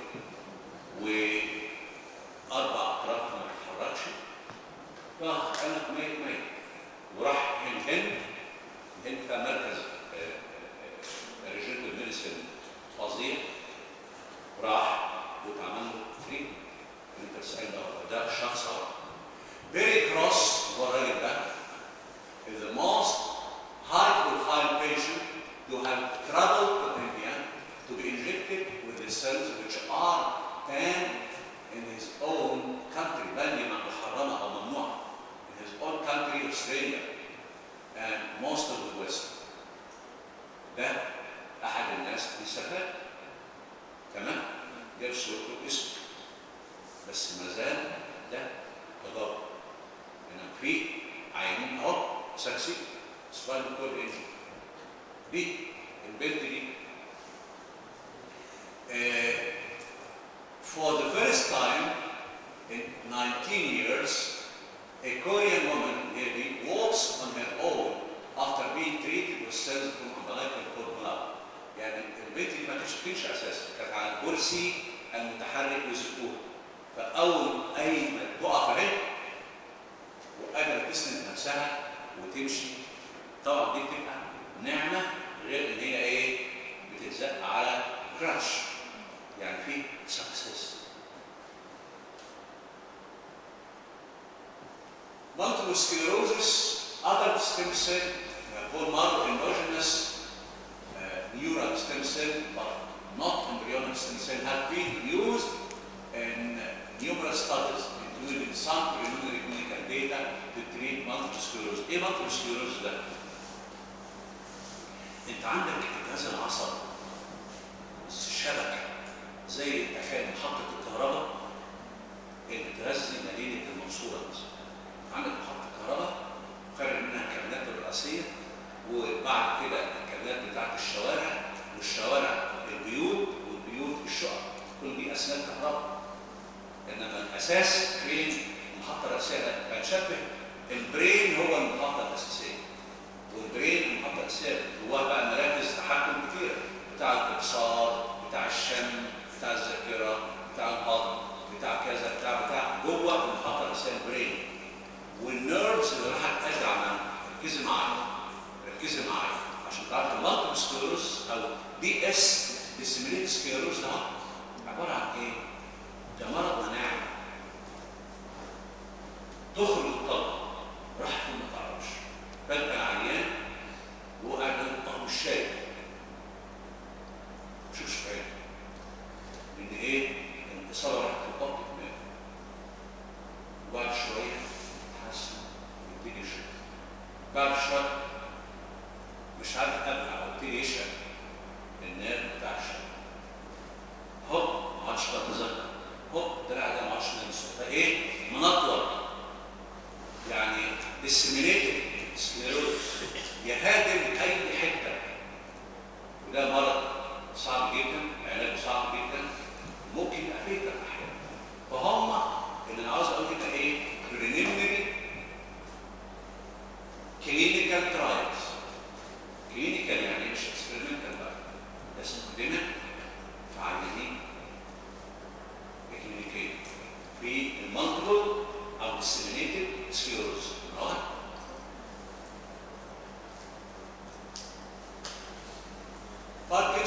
وأربع أطراف ما بتتحركش. فقال لك ميت ميت وراح الهند. الهند فيها مركز ريجنتال ميديسن فظيع. راح واتعمل له فري. انت تسال ده ده شخص اهو فيري كروس. هو الراجل ده is the most high profile patient to have traveled to India to be injected with the cells which are banned in his own country. بل محرمه او ممنوعه in his own country Australia and most of the West. ده احد الناس بيستفاد. تمام؟ جاب صورته باسمه. بس ما زال ده تضارب. انما في عينين اهو سكسي سباينال كورد انجري. دي البنت دي. Uh, for the first time in nineteen years, a Korean woman lady walks on her own after being treated with cells from umbilical cord blood. يعني البنت دي ما تشكيش اساسا، كانت على الكرسي المتحرك ويزقوها. فاول اي ما تقف اهي وقادره تسند نفسها وتمشي. طبعا دي بتبقى نعمه غير ان هي ايه؟ بتتزق على كراش. يعني في سكسس. Multiple sclerosis, adult stem cell, bone marrow endogenous neural stem cell, but not embryonic stem cell, have been used in numerous studies, including some preliminary clinical data to treat multiple sclerosis. ايه multiple sclerosis ده؟ انت عندك الجهاز العصبي شبكه زي تخيل محطه الكهرباء اللي بتغذي مدينه المنصوره مثلا. عندك محطه كهرباء خارج منها الكابلات الرئيسيه وبعد كده الكابلات بتاعت الشوارع والشوارع البيوت والبيوت الشقق. كل دي اسلاك كهرباء. انما الاساس فين؟ المحطه الرئيسيه. ده بنشبه البرين هو المحطه الاساسيه. والبرين المحطه الاساسيه جواها بقى مراكز تحكم كتير بتاع الابصار بتاع الشم بتاع الذاكره بتاع الهضم بتاع كذا بتاع بتاع جوه المحطه الرئيسيه البرين. والنيرفز اللي راح ترجع معانا. ركزي معايا ركزي معايا عشان تعرف المالتيبل سكليروز او دي اس ديسيمينيت سكليروز ده عباره عن ايه؟ ده مرض مناعي. تخرج الطلقه راح فين ما تعرفش. فجاه عيان وقاعد هو مش شايف. مش مش فاهم. ان ايه؟ الاصابه راحت في البطن دماغه. وبعد شويه تحسن يبتدي يشرب. بعد شويه مش عارف ابلع وابتدي يشرب. النار بتاع الشرب. هوب ما عادش بتذكر. هوب طلع ده ما عادش ننسى. فايه؟ منطور. يعني ديسيمينيتد سكليروز يهاجم اي حته. وده مرض صعب جدا، علاجه صعب جدا، ممكن يبقى فيه احيانا. فهم اللي انا عاوز اقول لك ايه؟ بريليمينري كلينيكال ترايلز.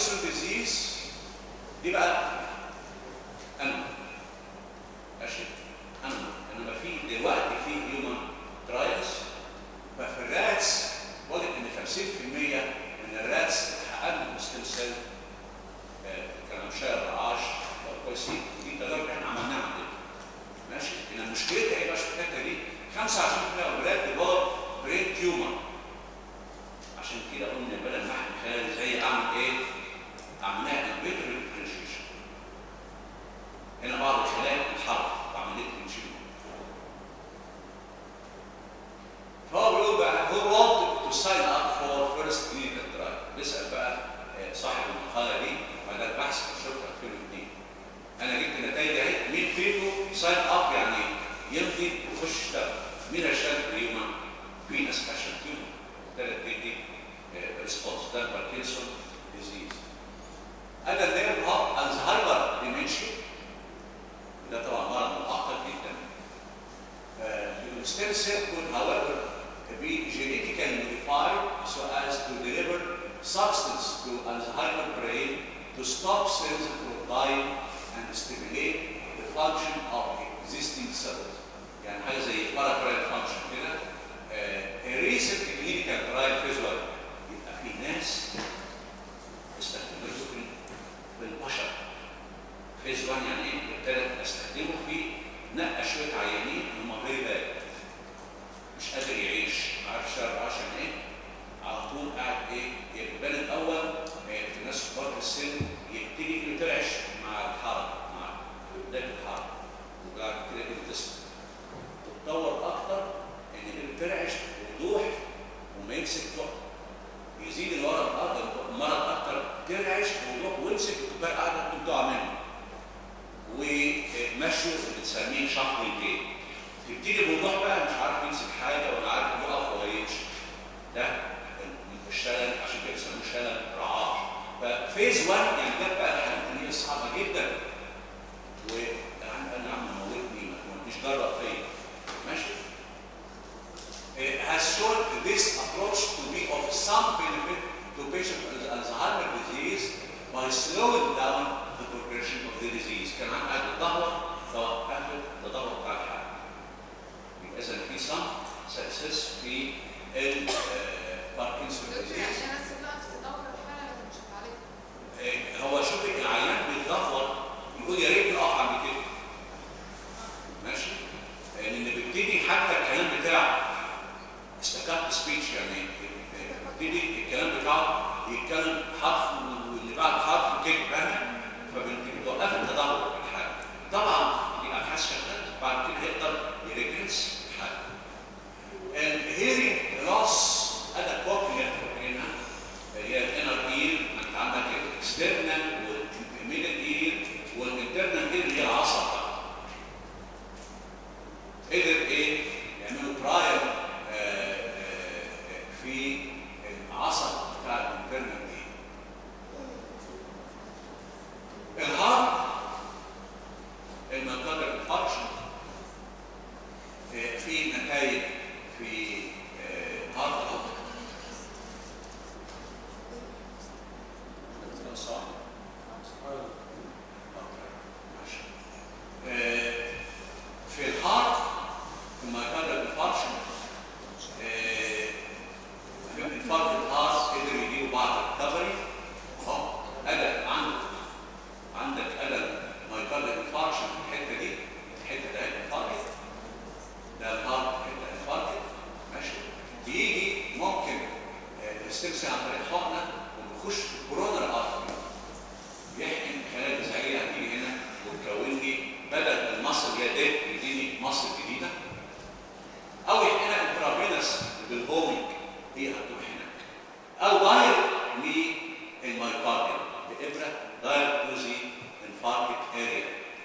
باركنسون ديزيز دي بقى انما ماشي انما انما في دلوقتي في هيومن ترايلز. ففي الراتس وجد ان خمسين بالمية من الراتس اتحقق لهم ستيم سيل كلامشير رعاش كويسين، ودي تجارب احنا عملناها عندنا ماشي. ان مشكلتها ايه بقى في الحته دي؟ خمسة وعشرين بالمية اولاد كبار برين تيومر. عشان كده قلنا بدل ما احنا خلال زي اعمل ايه؟ عملناها كمبيوتر ديفرنشيشن. هنا بعض الخلايا بتتحرك بعمليه الانشيل. فهو بيقول بقى هو wanted to sign up for first clinical trial. بيسال بقى صاحب المقاله دي وده البحث في شهر ألفين واثنين. انا جبت نتائج اهي. مين فيكم ساين اب يعني يمضي ويخش يشتغل؟ مين هيشتغل في الهيومن؟ فينس عشان تيومر ثلاث دي ريسبونس. ده باركنسون ديزيز. انا اللي هو الزهايمر ديمنشيا. ده طبعا مرض معقد جدا. الستيم سيل could however be genetically modified so as to deliver substance to Alzheimer brain to stop cells from dying and stimulate the function of existing cells. يعني حاجه زي paracrine function كده. A recent clinical trial phase one. يبقى في ناس استخدمته في البشر. phase one يعني ايه؟ ابتدت استخدمه في نقى شويه عيانين هم غير بالغ. مش قادر يعيش، ما عارفش عشان ايه؟ على طول قاعد ايه؟ يبان الاول في الناس كبار في السن يبتدي يترعش مع الحركه، مع بدايه الحركه. وبعد كده يبتسم. تتطور اكتر ان اللي بترعش بوضوح وما يمسك فوق. يزيد المرض اكتر، المرض اكتر ترعش بوضوح ويمسك وتبقى قاعده ممكن تقع منه. ومشوا اللي بنسميه شهرين. يبتدي بوضوح بقى مش عارف يمسك حاجه ولا عارف يقف ولا يمشي. ده الشلل عشان كده بيسموه شلل رعاش. ففيز واحد يعني ده بقى الحاجات اللي هي صعبه جدا. وانا عم موتني ما تجيش جرب فيا. ماشي؟ has shown this approach to be of some benefit to patients with Alzheimer's disease by slowing down the progression of the disease. كان عم قاعد الظهر توقفت التدهور بتاع الحاله. إذا في some success في الباركنسون ديزيز. عشان بس الوقت تدور الحاله مش هتعالجها. هو شوفي العيان بيتدهور يقول يا ريت يقف عند كده. ماشي؟ لأن بيبتدي حتى الكلام بتاعه استكابت سبيتش يعني بيبتدي الكلام بتاعه يتكلم حرف واللي بعد حرف كده فاهم؟ فبتوقف التدهور الحالي. طبعا دي أبحاث شغالة بعد كده هيقدر يريجريس الحالة. الهيرنج لوس أدا كوكليا هنا هي الانر اير. انت عندك الاكسترنال والميدل اير والانترنال اير اللي هي العصب بقى. قدر ايه؟ يعملوا ترايل في العصب بتاع الانترنال اير. الهارت الميوكارديال انفاركشن في نتائج في هارت هارت صح؟ ماشي. في الهارت الميوكارديال انفاركشن انفاركت الهارت قدر يجيبوا بعض الريكفري. اهو قلق عندك عندك قلق مايكارديال انفاركشن في الحته دي. الحته ده انفاركت ده الهارت حته انفاركت. ماشي. يجي ممكن الاستمسي عن طريق حقنه وبيخش في الكورونر ارتري يحقن خلايا جذعيه هتيجي هنا وتكون لي بدل المصل اللي هي ديت يديني مصل جديده. او يحقنها انترافينس بالهوميك هي هتروح هناك. او دايركت للمايكارديال بابره دايركت تو ذا انفاركت اريا.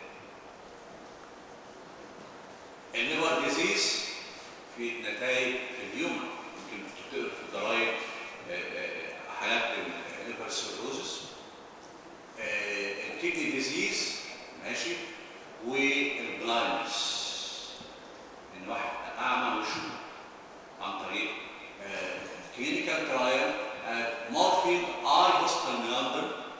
الليفر ديزيز في نتائج في اليوم يمكن تقرا في الجرايد حالات الليفر سيروزس. الكدني ديزيز ماشي. والبلايندنس ان واحد اعمى ويشوف عن طريق كلينيكال ترايل مورفين اي هوستال ميلاندر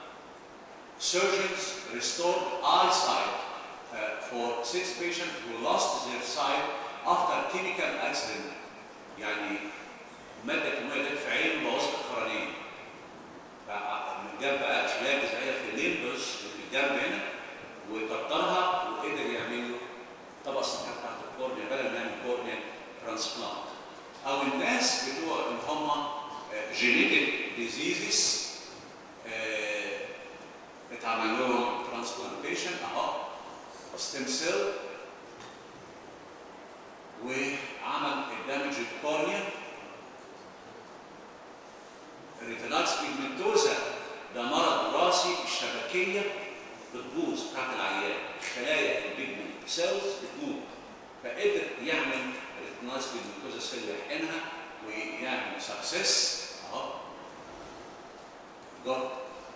surgeons restored eyesight uh, for six patients who lost their sight after chemical accident. يعني مادة كيماوية جت في عينه بوظت القرنية. فجاب بقى خلايا جذعية في الليمبس في الجنب هنا وكترها وقدر يعمل له طبقة سطحية بتاعت الكورنيا بدل ما يعمل كورنيا ترانسبلانت. أو الناس بتوع اللي هم جينيتك ديزيزز اتعمل لهم ترانسبلانتيشن اهو ستيم سيل وعمل الدمج الكورنيا. الريتينايتس بيجمنتوزا ده مرض وراثي الشبكيه بتبوظ بتاعت العيان، خلايا البيجمنت سيلز بتموت، فقدر يعمل الريتينايتس بيجمنتوزا سيل يحقنها ويعمل سكسس اهو جد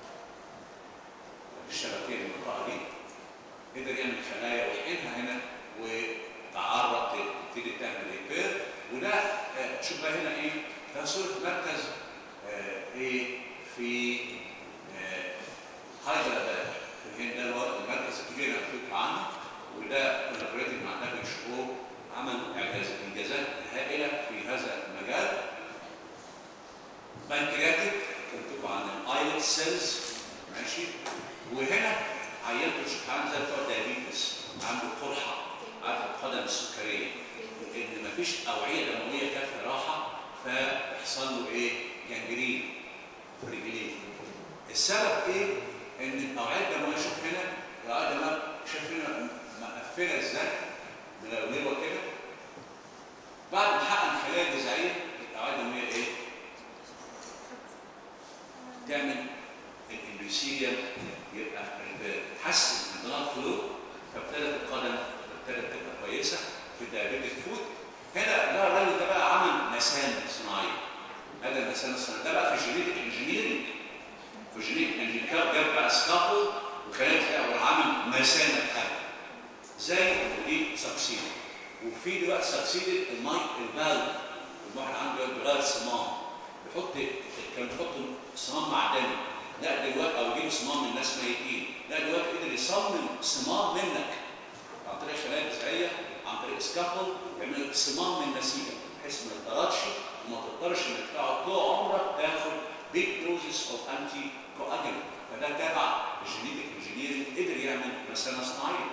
الشبكيه المنطقه دي قدر يعمل خلايا ويحقنها هنا وتعرض تبتدي تعمل ريبير. وده شوف بقى هنا ايه؟ ده صوره مركز آه ايه في آه هايدرباد في الهند. ده المركز الكبير اللي هنحكي عنه، وده كولابوريتنج مع دبليو اتش او عملوا انجازات هائله في هذا المجال. بانكرياتيك كنت عن الايلت سيلز ماشي. وهنا عيان بتشوف عامل زي بتوع الدايابيتس عنده قرحه عارف القدم السكريه ان مفيش اوعيه دمويه كافيه راحه فيحصل له ايه؟ جنجرين في رجليه. السبب ايه؟ ان الاوعيه الدمويه شوف هنا الاوعيه الدمويه شايف هنا مقفله ازاي؟ ملولوه كده. بعد ما حقن خلايا جذعيه الاوعيه الدمويه ايه؟ تعمل الانبيسيليوم يبقى تحسن البلاد فلو فابتدت القدم ابتدت تبقى كويسه في الدايابيتيك فوت. هنا ده الراجل ده بقى عمل مسام صناعيه. هذا المسام الصناعي ده بقى في الجينيتك انجينيرنج. في الجينيتك انجينيرنج جاب بقى سكابل وخلايا جذعيه وعمل مسامه بتاعته زي دي سكسيد. وفي دلوقتي سكسيد المايك الفالف الواحد عنده بلاد صمام بيحط كان بيحط صمام معدني، لا دلوقتي او يجيب صمام من ناس ميتين، لا دلوقتي قدر يصمم صمام منك عن طريق خلايا جذعيه عن طريق سكابل يعمل صمام من نسيجه بحيث ما تضطرش وما تضطرش انك تقعد طول عمرك تاخد بيج دوزز اوف انتي كواجولانت. فده تابع الجينيتك انجينيرنج قدر يعمل مسامه صناعيه.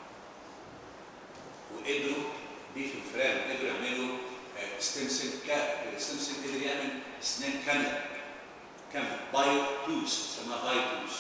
وقدروا دي في الفئران قدروا يعملوا ستيم سيل كاب ستيم سيل قدر يعمل اسنان كامله كامله بايو توز اسمها بايو توز.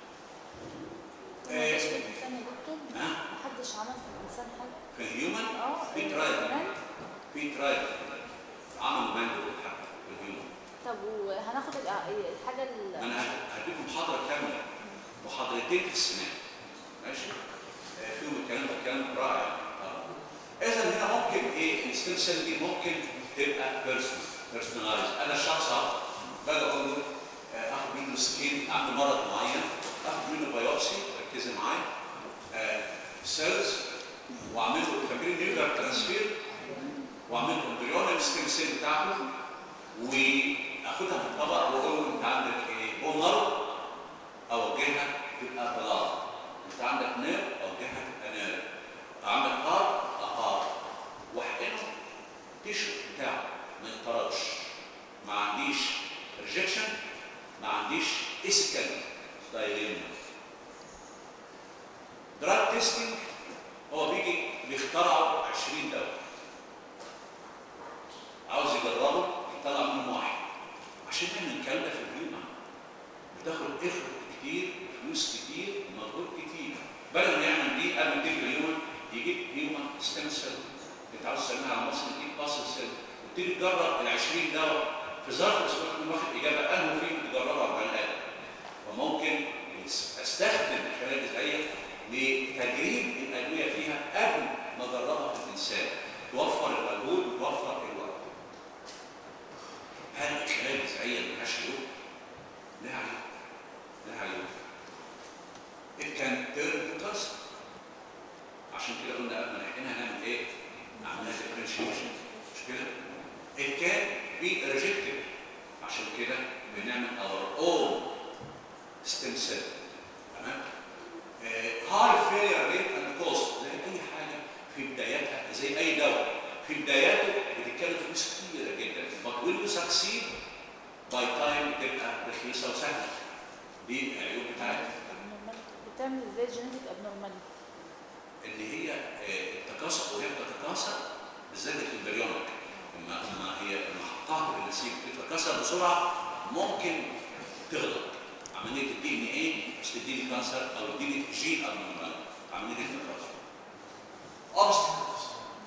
محدش في الانسان يا دكتور؟ ها؟ محدش عمل في الانسان حاجه؟ في الهيومن اه في ترايل في ترايل عملوا ماندبل حتى في الهيومن. طب وهناخد الحاجه ال انا هديكم محاضره كامله محاضرتين في السنان ماشي؟ فيهم الكلام ده كلام رائع. اذا هنا ممكن ايه الستيم سيل دي ممكن تبقى بيرسونال بيرسونلايز. انا الشخص باجي اقول له اخد منه سكين عنده مرض معين اخد منه بايوبسي ركزي معايا آه سيلز واعمل له فاكرين نيوكلير ترانسفير واعمل له امبريونال ستيم سيل بتاعته واخدها في الطبق واقول له انت عندك ايه؟ بومر اوجهها تبقى بلاط. انت عندك نير اوجهها تبقى نير. عندك هار هار واحقنه التيشو بتاعه ما ينطردش. ما عنديش ريجكشن ما عنديش اسكال دايليما. دراج تيستنج هو بيجي بيخترعوا عشرين دواء عاوز يجربه يطلع منهم واحد عشان نعمل الكلام ده في الهيومن بتاخد افرت كتير فلوس كتير مجهود كتير. بدل ما يعمل دي قبل ما تيجي الهيومن يجيب هيومن ستيم سيل انت عاوز تسميها على مصر يجيب باسل سيل وتيجي تجرب ال عشرين دواء في ظرف اسبوع كل واحد اجابه انه فيه تجربها على البني ادم. وممكن استخدم الخلايا الجذعيه لتجريب الادويه فيها قبل ما اجربها في الانسان توفر المجهود وتوفر الوقت. هل الخلايا الجذعيه ملهاش عيوب؟ لها عيوب. لها عيوب. It can turn to cancer. عشان كده قلنا قبل ما نحكيها هنعمل ايه؟ نعملها differentiation مش كده؟ It can be rejected. عشان كده بنعمل our own stem cell تمام؟ هاي فيلير ريت اند كوست، زي اي حاجه في بداياتها، زي اي دواء في بداياته بتتكلف فلوس كتيره جدا، but will you succeed by time تبقى رخيصه وسهله. دي العيوب بتاعتها. بتعمل ازاي جينيتك ابنورماليتي؟ ان هي التكاثر، وهي بتتكاثر بالذات الامبريونيك، اما اما هي لما حطها في النسيج بتتكاثر بسرعه ممكن تغلط. عمليه الدي ان ايه مش تديني كانسر او تديني جين ابنورمال. عمليه التكاثر. obstacles.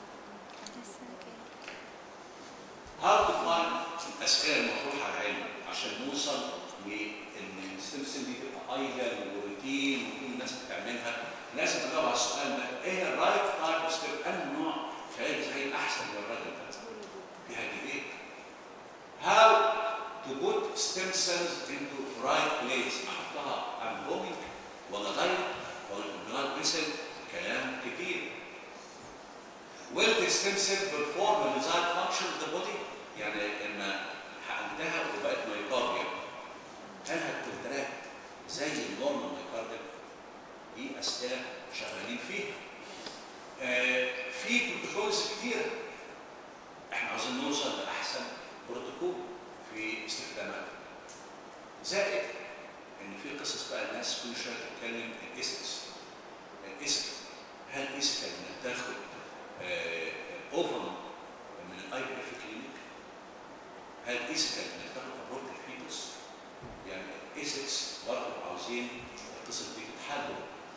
how to find الاسئله المطروحه على العلم عشان نوصل لان الستيم سيل دي تبقى ايدل وروتين وكل الناس بتعملها. لازم نجاوب على السؤال ده، ايه الرايت تايب اوف ستيم؟ انهي نوع خلايا جذعيه احسن للراجل ده؟ في هذه ايه؟ how to put stem cells into right place. احطها انبومينج ولا دايركت ولا بلاد فيسل؟ كلام كتير. will the stem cell perform the desired function of the body؟ يعني لما حقنتها وبقت مايكارديا هل هتكونتراكت زي النورمال مايكارديا؟ دي اسئله شغالين فيها. آه في بروتوكولز كتيره. احنا عاوزين نوصل لاحسن بروتوكول في استخداماتها. زائد ان في قصص بقى الناس كل شويه تتكلم الايثكس. الايثكس هل الايثكس انك تاخد آه اوفن من الاي بي اف كلينيك؟ هل الايثكس انك تاخد ابورت الفيتوس؟ يعني الايثكس برضه عاوزين القصص دي تتحل.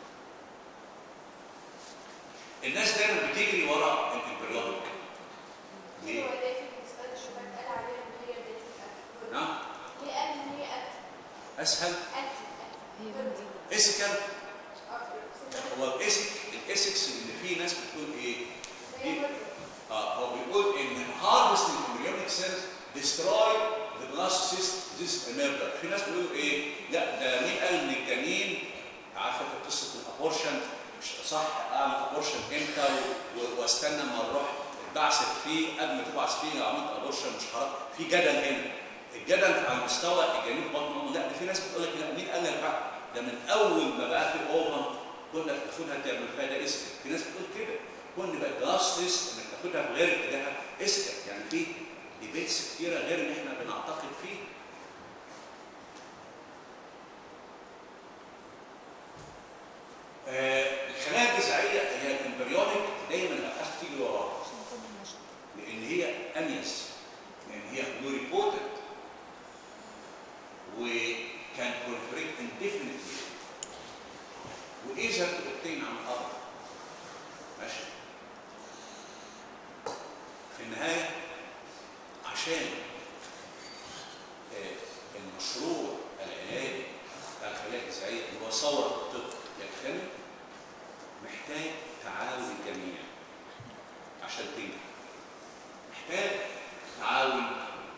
الناس دايما بتجري ورا الامبريولوجيك. ليه؟ هو ليه في المستشفى الشباب قال عليها ان هي بدايه الاكل؟ نعم؟ ليه قال ان هي اكل؟ اسهل؟ اكل هي ايثيكال. هو الايثيك الايثكس اللي فيه ناس بتقول ايه؟ اه هو بيقول ان harvesting embryonic cells destroy the blastocyst. this is a murder. في ناس بيقولوا ايه؟ لا ده مين قال ان الجنين عارفه قصه الابورشن مش صح، اعمل ابورشن امتى واستنى اما اروح اتبعثت فيه قبل ما تبعث فيه لو عملت ابورشن مش حرام. في جدل هنا. الجدل على مستوى الجنين في بطن امه. لا ده في ناس بتقول لك لا مين قال لك بقى؟ ده من اول ما بقى في اوفن كنا بتاخدها تعمل فيها ده اسكت. في ناس بتقول كده. كل بقى بلاستيس انك تاخدها بغير اتجاهها اسكت. يعني في ديبيتس كتيره غير ان احنا بنعتقد فيه. آه الخلايا الجذعيه هي الامبريونيك دايما الابحاث تيجي وراها لان هي انيس، لان هي بلوريبوتنت وكان بروليفريت انديفينيتلي وايجر تبتين عن الارض. ماشي. في النهايه عشان آه المشروع العلاجي بتاع الخلايا الجذعيه اللي هو ثوره الطب يكتمل محتاج تعاون الجميع عشان تنجح. محتاج تعاون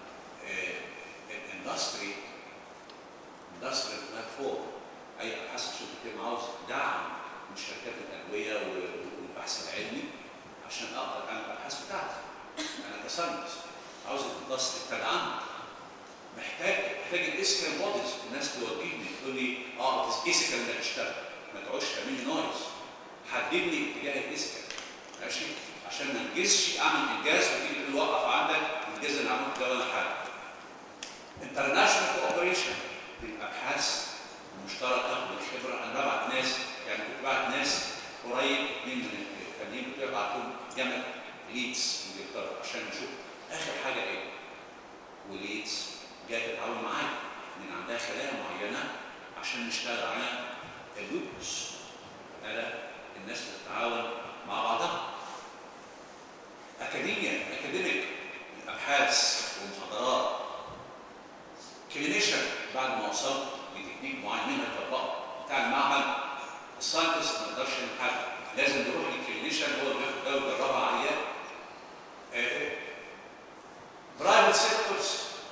الاندستري اندستري بلاتفورم. اي ابحاث عشان تتم عاوز دعم من شركات الادويه والبحث العلمي عشان اقدر اعمل الابحاث بتاعتي. انا كساينس عاوز الاندستري تدعمني. محتاج محتاج الايثيكال بوديز. الناس توجهني تقول لي اه ايثيكال انك تشتغل، ما تقعدش تعمل لي نويز. حددني اتجاه الايثيكال. ماشي؟ عشان ما انجزش اعمل انجاز وتيجي تقول وقف عندك الانجاز اللي عملته ده ولا حاجه. انترناشونال كوبريشن بالابحاث المشتركه والخبره. انا ببعت ناس، يعني كنت ببعت ناس قريب من الفنيين كنت ببعتهم جامعه ليدز انجلترا عشان نشوف اخر حاجه ايه. وليدز جايه تتعاون معايا من عندها خلايا معينه عشان نشتغل على اللوبس. انا الناس بتتعاون مع بعضها. اكاديميا اكاديميك الابحاث والمحاضرات. كلينيشن بعد ما وصلت لتكنيك معين منها طبقه بتاع المعمل. الساينتست ما يقدرش يعمل حاجه، لازم يروح للكلينيشن هو اللي بياخد ده ويجربها عليها. برايفت سيكتورز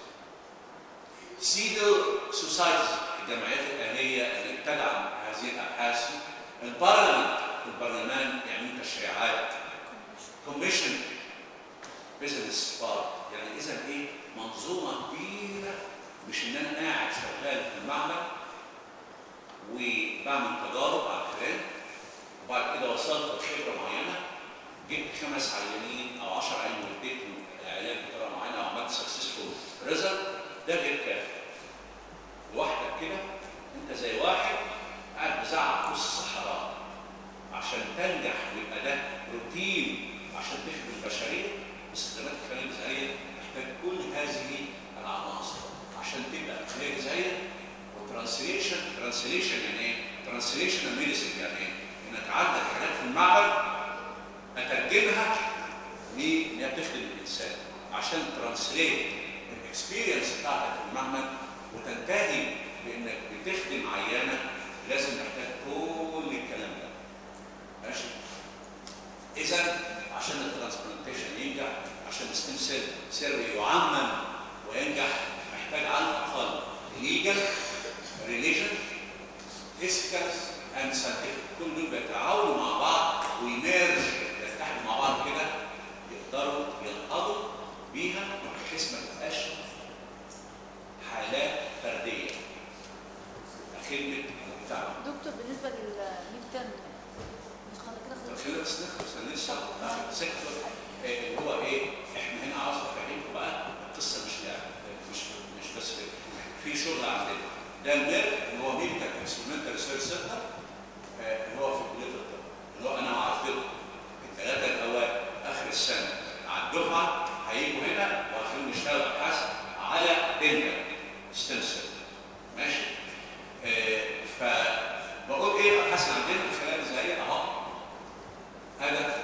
سيدل سوسايتيز الجمعيات الاهليه اللي بتدعم هذه الابحاث. البرلمان البرلمان يعمل تشريعات. كوميشن بزنس بارت. يعني اذا ايه منظومه كبيره، مش ان انا قاعد شغال في المعمل و بعمل تجارب على الفئران، وبعد كده وصلت لخبره معينه، جبت خمس عيانين او عشرة عيانين واديتهم علاج بطريقه معينه وعملت سكسسفول ريزلت، ده غير كافي. لوحدك كده انت زي واحد قاعد بزعق وسط الصحراء. عشان تنجح ويبقى ده روتين عشان تخدم البشريه باستخدامات الخلايا الغذائيه، محتاج كل هذه العناصر عشان تبقى خلايا غذائيه. وترانسليشن، ترانسليشن يعني ايه؟ ترانسليشن ميديسن يعني ايه؟ انك عندك حاجات في المعمل اترجمها لان هي بتخدم الانسان، عشان ترانسليت الاكسبيرينس بتاعتك في المعمل وتنتهي بانك بتخدم عيانه، لازم تحتاج كل الكلام ده. ماشي؟ اذا عشان الترانسبلانتيشن ينجح، عشان الستيم سيل سيرفي يعمم وينجح، محتاج على الاقل ليجل، ريليجن، ايثيكال اند ساينتفك، كل دول بيتعاونوا مع بعض ويميرج، يتحدوا مع بعض كده، يقدروا ينقضوا بيها بحيث ما تبقاش حالات فرديه. خدمه المجتمع. دكتور بالنسبه للميد ترم مش خلاص كده خلص؟ خلينا بس نخلص لسه اخر سيكتور اللي هو ايه؟ احنا هنا عاوز افهمكم بقى القصه مش لعب، مش مش بس في شغل عندنا. ده الميرك اللي هو ميديكال اكسبيرمنتال ريسيرش سنتر اللي هو في كليه الطب، اللي هو انا وعدتكم الثلاثه الاوائل اخر السنه على الدفعه هيجوا هنا وهخليهم يشتغلوا ابحاث على دنتال ستيم سيل. ماشي؟ آه فبقول ايه ابحاث عندنا الخلايا الغذائيه اهو. هذا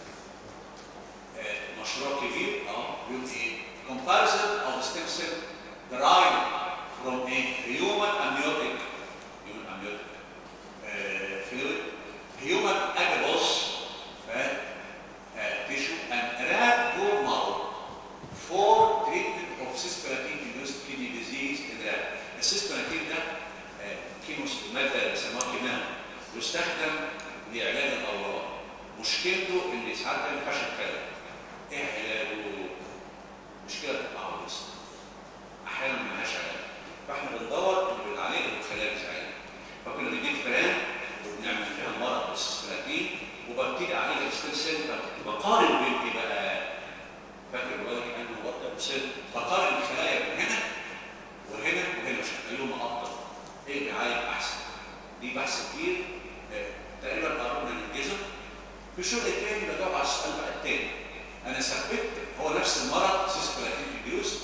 آه مشروع كبير اهو بيقول ايه؟ comparison of stem cell derived from a human amniotic human amniotic uh, fluid, human adipose fat uh, tissue, and rat bone marrow for treatment of cisplatin-induced kidney disease in rat. السيسبلاتين ده كيموس الماده اللي بيسموها كيماوي يستخدم لعلاج الاورام. مشكلته ان ساعات بيعمل فشل كلوي. ايه علاجه؟ مشكله بتبقى عويصه. احيانا ما لهاش علاج. فاحنا بندور اللي بنعالج الخلايا الغذائيه. فكنا بنجيب فئران وبنعمل فيها المرض بالسيسبلاتين وببتدي اعالج الستيم سيل، بقارن بين ايه بقى؟ فاكر بقول لك انا مرض سيل، بقارن الخلايا من هنا وهنا وهنا مش هتلاقيهم افضل. ايه اللي بيعالج احسن؟ دي بحث كتير اه تقريبا قررنا ننجزه. في الشغل الثاني بجاوب على السؤال بقى الثاني. انا ثبت هو نفس المرض سيسبلاتين انديوست،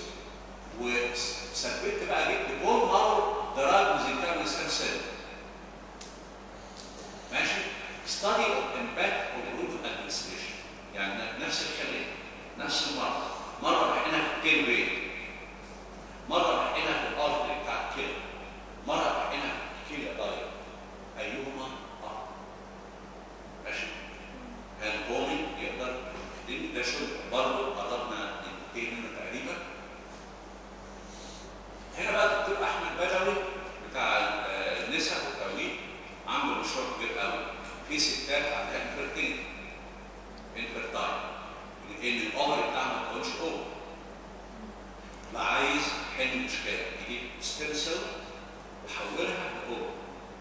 وثبت بقى جبت بون مارو دراج ميزنكريم ستيم سيل. ماشي؟ ستادي اوف امباكت اوف روت ادمنستريشن، يعني نفس الخليه نفس المرض. مره بحقنها في التيل بين، مره بحقنها في الارض بتاع الكلى، مره بحقنها في الكلى داير. ايهما افضل؟ ماشي؟ البومين يقدر يخدم ده شغل برضه قربنا ننتهي منه تقريبا. هنا بقى الدكتور احمد بدوي بتاع النساء والتوليد عامل مشروع كبير قوي. في ستات عندها انفيرتين انفيرتايل، لان الاوفر بتاعها ما تكونش اوفر. عايز يحل المشكله، يجيب ستيم سيل ويحولها لاوفر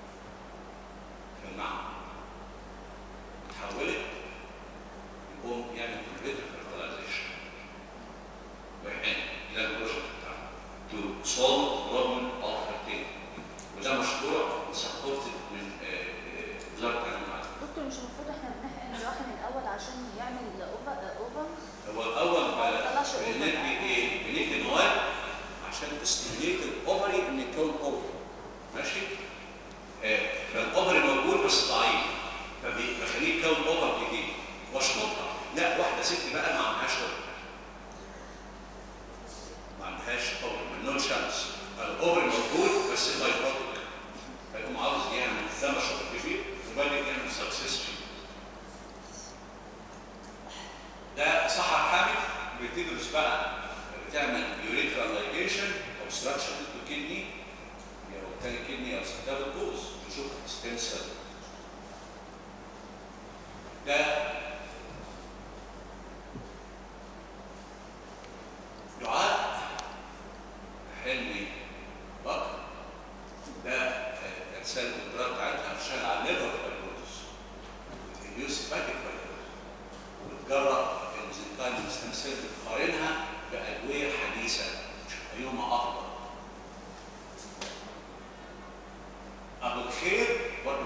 في المعمل، يحولها يقوم يعمل كمبيوتر فيرتلايزيشن ويحل. ده البروجكت بتاعه تو سولف بروبلم اوف فيرتيليتي، وده مشروع سبورتد من وزاره التعليم. دكتور مش المفروض احنا بنحقن الواحد الاول عشان يعمل اوفر اوفر؟ هو الاول بندي ايه؟ بندي مواد عشان تستيميليت الاوفري ان يكون اوفر. ماشي؟ آه فالاوفري موجود بس ضعيف، فبخليه يكون اوفر جديد. واشطبها. لا واحده ست بقى ما عندهاش اوفر. ما عندهاش اوفر، نو شانس. الاوفري موجود بس بايفوتك. فيقوم عاوز يعمل ده مشروع كبير وبعدين يعمل سكسس فيه. ده صحة حامل بتدرس بقى بتعمل يوريترال لايجيشن اوبستراكشن تو كدني او تاني كدني او سكتات الكوز، تشوف ستيم سيل. ده دعاء حلمي بكر، ده رسالة الدكتوراه بتاعتها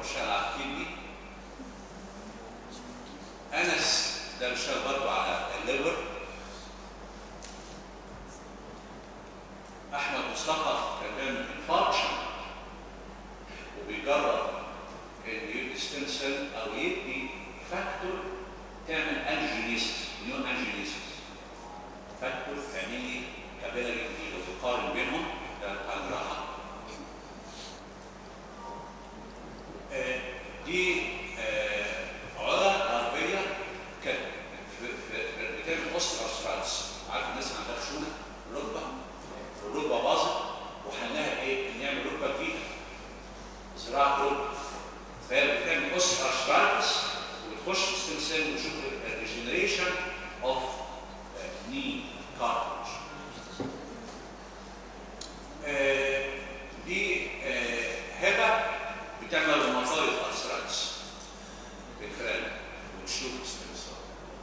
بيشتغل على الكدني. انس ده بيشتغل برضه على الليفر. احمد مصطفى كان بيعمل انفاركشن وبيجرب ان يدي ستيم سيل او يدي فاكتور تعمل انجينيسيس، نيون انجينيسيس. فاكتور تعمل لي كابيلاري جديده وتقارن بينهم، ده بتاع الجراحه. آه دي آه علا غربيه كانت بتعمل اوستر ارثرايتس. عارف الناس اللي عندها خشونه ركبه، الركبه باظت وحلها ايه؟ ان نعمل ركبه جديده، زراعه ركبه. فهي بتعمل اوستر ارثرايتس وتخش ستيم سيل وتشوف الريجنريشن اوف ني كارتج. دي آه هبه بتعمل روماتويد ارثرايتس بالفعل وتشوف ستيم سيل.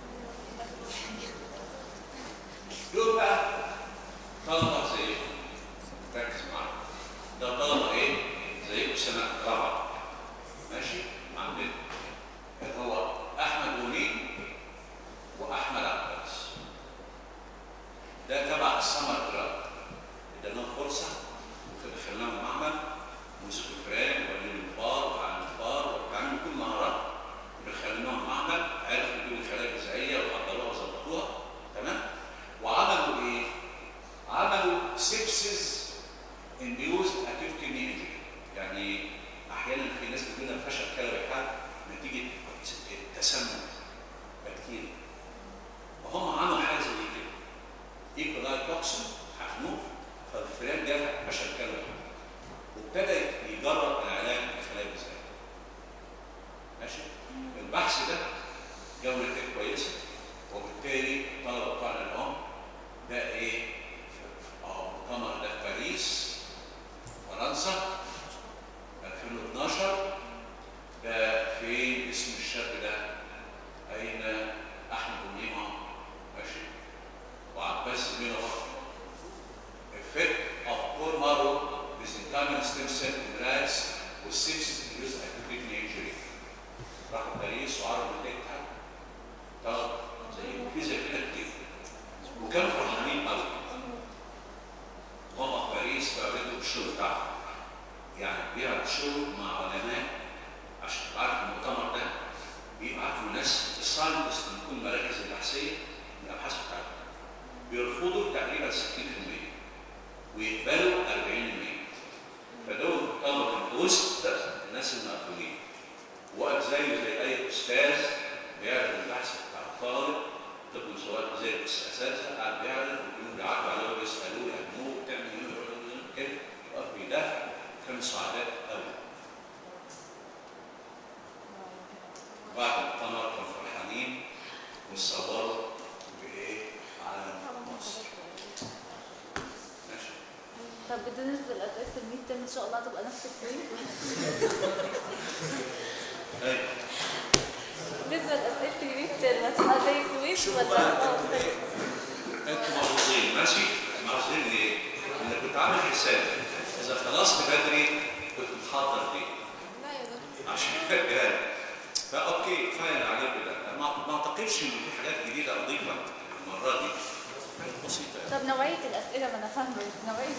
دول بقى طلبه زيكم، ركز معايا. ده طلبه ايه؟ زيكم سنه رابعه. ماشي؟ عندنا هو احمد وليد واحمد عباس. ده تبع السمر جراد. اديناهم فرصه ودخلناهم معمل ومسكوا الفئران وبنوا الفار وعملوا الفار وعملوا كل مهارات. ودخلناهم معمل عرفوا يجيبوا الخلايا الغذائيه وحضروها وظبطوها. تمام؟ وعملوا ايه؟ عملوا سيبسيس انديوزد اكيوت كيدني انجري. يعني احيانا في ناس بتجي لها فشل كلوي حاد نتيجه تسمم بكتيريا. وهم عملوا حاجه زي كده. ايكولاي توكسين حقنوه فالفئران جالها فشل كلوي حاد. وابتدى يجرب العلاج بالخلايا الغذائيه. ماشي؟ البحث ده جاب نتائج كويسه وبالتالي الطلبه بتوعنا اليوم ده ايه؟ اه مؤتمر ده في باريس فرنسا ألفين واثناشر. ده فين اسم الشاب ده؟ أين أحمد ونيمة؟ ماشي؟ وعباس زميله effect of bone marrow mesenchymal stem cell in rats with sepsis induced acute kidney injury. راحوا باريس وعرضوا النتائج بتاعتهم. طب زي في زي كده كتير. وكانوا فرحانين قوي. هم في باريس فبدوا الشغل بتاعهم. يعني بيعملوا شغل مع علماء عشان تعرف المؤتمر ده بيبعتوا ناس الساينتست من كل المراكز البحثيه الابحاث بتاعتهم. بيرفضوا تقريبا ستين بالمية ويقبلوا أربعين بالمية. فدول طلبه من وسط الناس المقبولين. وقت زيه زي اي استاذ بيعرض البحث بتاع الطالب. طب سواء زي الاساتذه قاعد بيعرض ويقولوا بيعرضوا عليه ويسالوه يهموه بتعمل ايه كده يقف بيدافع. كانوا سعداء قوي. بعد المؤتمر كانوا فرحانين وصوروا بايه؟ علم مصر. ماشي. طب بالنسبه لاسئله الميد ترم ان شاء الله هتبقى نفس الكويس؟ ايوه. بالنسبه لاسئله الميد ترم هتبقى زي الكويس ولا انتوا محظوظين. ماشي؟ محظوظين ليه؟ انا كنت عامل حساب اذا خلصت بدري كنت محضر ليه؟ لا يا دكتور. عشان كده فاوكي كفايه عليكم ده. ما اعتقدش ان في حاجات جديده اضيفها المره دي. حاجات بسيطه. طب نوعيه الاسئله ما انا فاهمه نوعيه